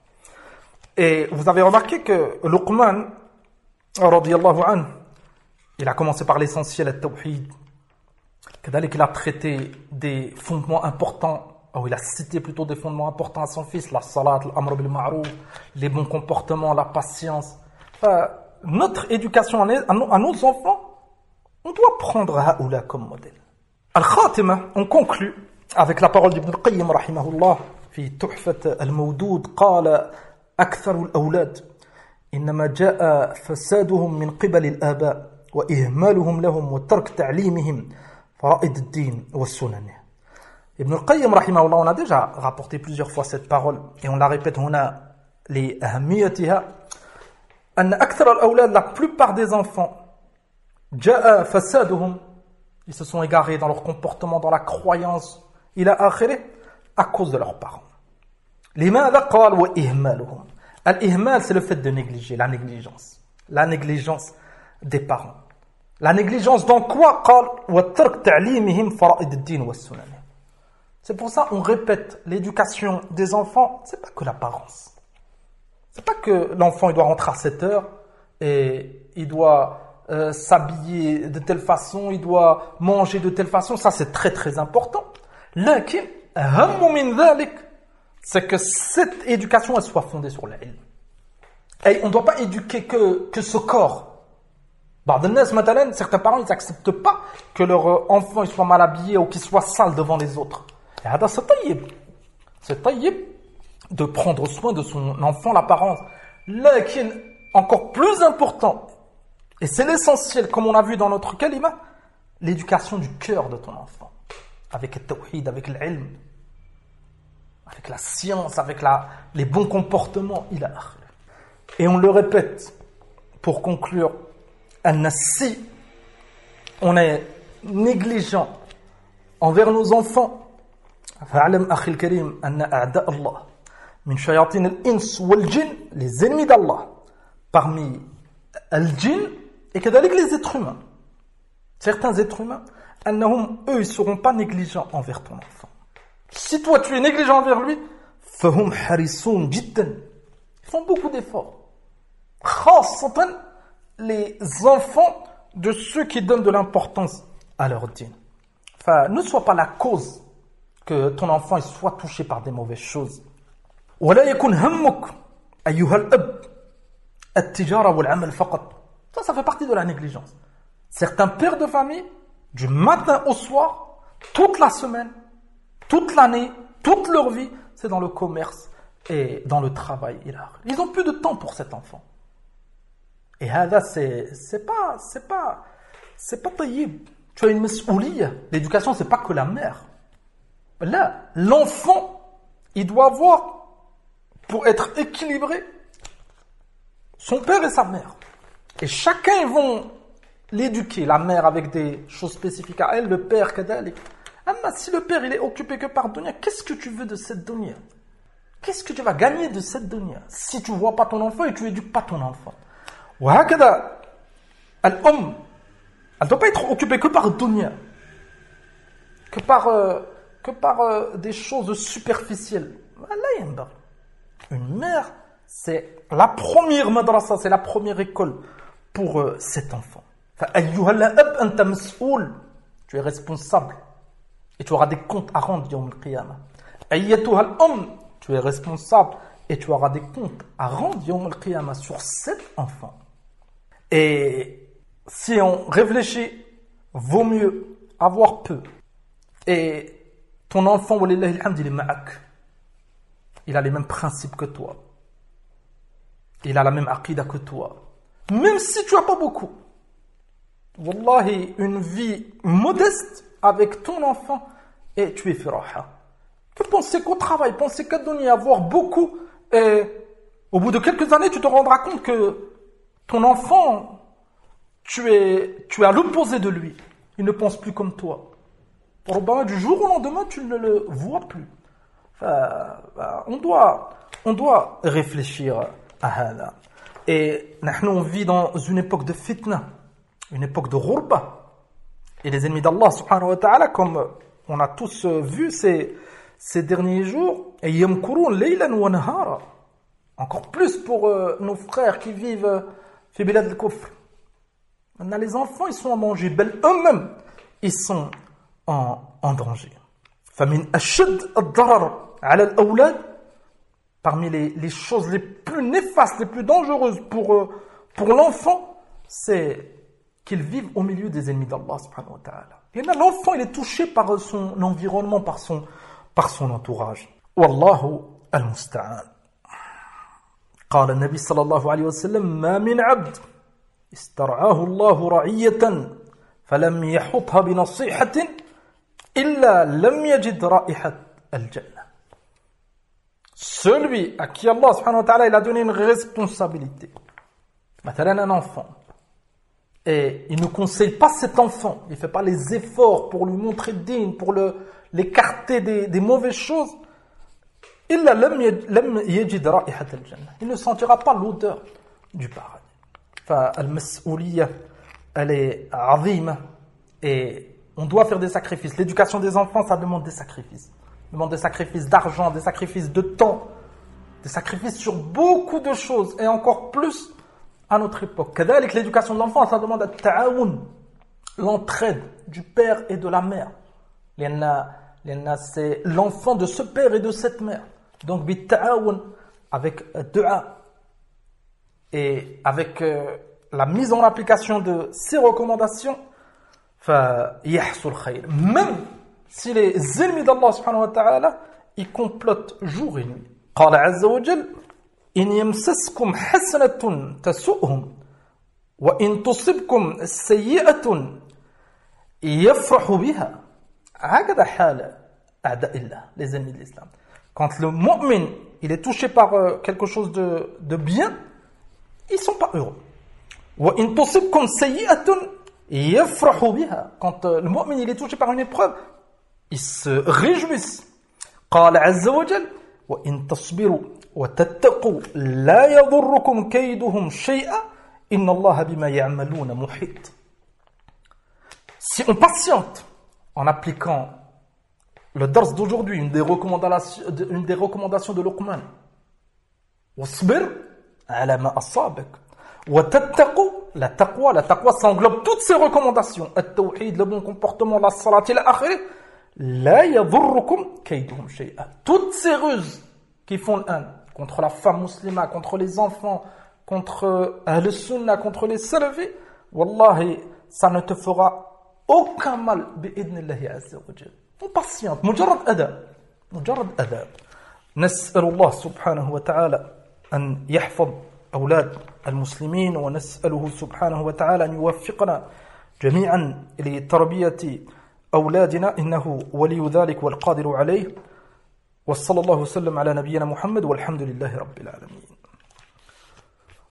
Et vous avez remarqué que Luqman radiyallahu anhu, il a commencé par l'essentiel, le tawhid. Il a traité des fondements importants, ou il a cité plutôt des fondements importants à son fils, la salat, l'amr bil ma'rouf, les bons comportements, la patience. Notre éducation à nos enfants, on doit prendre haoula comme modèle. Al-Khatima, on conclut avec la parole d'Ibn al-Qayyim rahimahullah في تحفة المودود قال أكثر الأولاد إنما جاء فسادهم من قبل الآباء وإهمالهم لهم وترك تعليمهم فرائد الدين والسنن. Ibn al-Qayyim rahimahullah, on a déjà rapporté plusieurs fois cette parole et on la répète هنا لأهميتها. أن أكثر الأولاد, la plupart des enfants, جاء فسادهم, ils se sont égarés dans leur comportement, dans la croyance, إلى آخره, à cause de leurs parents. لماذا قال وإهمالهم. الإهمال, c'est le fait de négliger, la négligence. La négligence des parents. La négligence dans quoi قال وترك تعليمهم فرائد الدين والسنن. C'est pour ça on répète, l'éducation des enfants, c'est pas que l'apparence. C'est pas que l'enfant il doit rentrer à 7 heures et il doit s'habiller de telle façon, il doit manger de telle façon. Ça, c'est très très important. Lakin, hammu min dhalik, c'est que cette éducation, elle soit fondée sur l'ilm. Et on ne doit pas éduquer que ce corps. Certains parents, ils n'acceptent pas que leur enfant il soit mal habillé ou qu'il soit sale devant les autres. Et c'est taïeb. C'est taïeb de prendre soin de son enfant, l'apparence. Lakin, encore plus important, et c'est l'essentiel, comme on a vu dans notre kalima, l'éducation du cœur de ton enfant. Avec le tawhid, avec l'ilm, avec la science, avec les bons comportements. Et on le répète, pour conclure, si on est négligent envers nos enfants, فاعلم أخي الكريم أن أعداء الله من شياطين الإنس والجن, les ennemis d'Allah parmi al-jinn et كذلك les êtres humains, certains êtres humains, أنهم eux ils seront pas négligents envers ton enfant. Si toi tu es négligent envers lui, فهم حريصون جدا, ils font beaucoup d'efforts, خاصة les enfants de ceux qui donnent de l'importance à leur dîne. Ne sois pas la cause que ton enfant il soit touché par des mauvaises choses. ولا يكن همك أيها الأب التجارة والعمل فقط. Ça fait partie de la négligence. Certains pères de famille, du matin au soir, toute la semaine, toute l'année, toute leur vie, c'est dans le commerce et dans le travail. Ils n'ont plus de temps pour cet enfant. Et là, c'est pas taïb. Tu as une mas'ouliya. L'éducation, c'est pas que la mère. Là, l'enfant, il doit avoir, pour être équilibré, son père et sa mère. Et chacun, ils vont l'éduquer. La mère avec des choses spécifiques à elle, le père, kadalik. Mais si le père, il est occupé que par dunya, qu'est-ce que tu veux de cette dunya? Qu'est-ce que tu vas gagner de cette dunya si tu vois pas ton enfant et tu éduques pas ton enfant? وهكذا الأم, elle ne doit pas être occupée que par dunya, que par des choses superficielles. Une mère, c'est la première madrasa, c'est la première école pour cet enfant. فأيها الأب أنت مسؤول, tu es responsable et tu auras des comptes à rendre يوم القيامة. أيتها الأم, tu es responsable et tu auras des comptes à rendre يوم القيامة sur cet enfant. Et si on réfléchit, vaut mieux avoir peu. Et ton enfant, walillahi alhamd, il est ma'ak. Il a les mêmes principes que toi. Il a la même aqida que toi. Même si tu n'as pas beaucoup. Wallahi, une vie modeste avec ton enfant et tu es firaha. Que penser qu'au travail, penser qu'à donner, avoir beaucoup, et au bout de quelques années, tu te rendras compte que ton enfant, tu es à l'opposé de lui. Il ne pense plus comme toi. Du jour au lendemain, tu ne le vois plus. On doit réfléchir à ça. Et on vit dans une époque de fitna, une époque de ghurba. Et les ennemis d'Allah, subhanahu wa ta'ala, comme on a tous vu ces derniers jours, et yamkurun laylan wa nahara. Encore plus pour nos frères qui vivent في بلاد الكفر. Maintenant, les enfants, ils sont en danger. Eux-mêmes, ils sont en danger. فمن أشد الضرر على الأولاد, parmi les choses les plus néfastes, les plus dangereuses pour l'enfant, c'est qu'il vive au milieu des ennemis d'Allah subhanahu wa ta'ala. Et là, l'enfant, il est touché par son environnement, par son entourage. Wallahu al-musta'an. قال النبي صلى الله عليه وسلم ما من عبد استرعاه الله رعية فلم يحطها بنصيحة إلا لم يجد رائحة الجنة. Celui à qui Allah subhanahu wa ta'ala il a donné une responsabilité, مثلا un enfant, et il ne conseille pas cet enfant, il ne fait pas les efforts pour lui montrer digne, pour l'écarter des mauvaises choses, il ne sentira pas l'odeur du paradis. Al-mas'ouliyya, elle est azima, et on doit faire des sacrifices. L'éducation des enfants, ça demande des sacrifices. Ça demande des sacrifices d'argent, des sacrifices de temps, des sacrifices sur beaucoup de choses, et encore plus à notre époque. كذلك l'éducation de l'enfant, ça demande التعاون, l'entraide du père et de la mère. لأن c'est l'enfant de ce père et de cette mère. Donc بالتعاون, avec dua et avec la mise en application de ces recommandations, فيحصل خير. Même si les ennemis d'Allah subhanahu wa ta'ala, ils complotent jour et nuit. قال عز وجل إن يمسسكم حسنة تسؤهم وإن تصبكم سيئة يفرحوا بها. هكذا حال أعداء الله, les ennemis de l'islam. Quand le mu'min, il est touché par quelque chose de bien, ils sont pas heureux. وإن تصبكم سيئة يفرحوا بها. Quand le mu'min, il est touché par une épreuve, ils se réjouissent. قال عز وجل وإن تصبروا وتتقوا لا يضركم كيدهم شيئا إن الله بما يعملون محيط. Si on patiente en appliquant le dars d'aujourd'hui, une des recommandations de Luqman, واصبر على ما أصابك وتتقوا, la taqwa s'englobe toutes ces recommandations, التوحيد, le bon comportement, la salat ila akhirih, لا يضركم كيدهم شيئا. Toutes ces ruses qui font le haine contre la femme musulmane, contre les enfants, contre Ahl Sunnah, contre les salafis, wallahi, ça ne te fera aucun mal bi'idnillahi azza wa jal. On patiente, مجرد أداء. نسأل الله سبحانه وتعالى أن يحفظ أولاد المسلمين, ونسأله سبحانه وتعالى أن يوفقنا جميعا لتربية أولادنا, إنه ولي ذلك والقادر عليه. وصلى الله وسلم على نبينا محمد والحمد لله رب العالمين.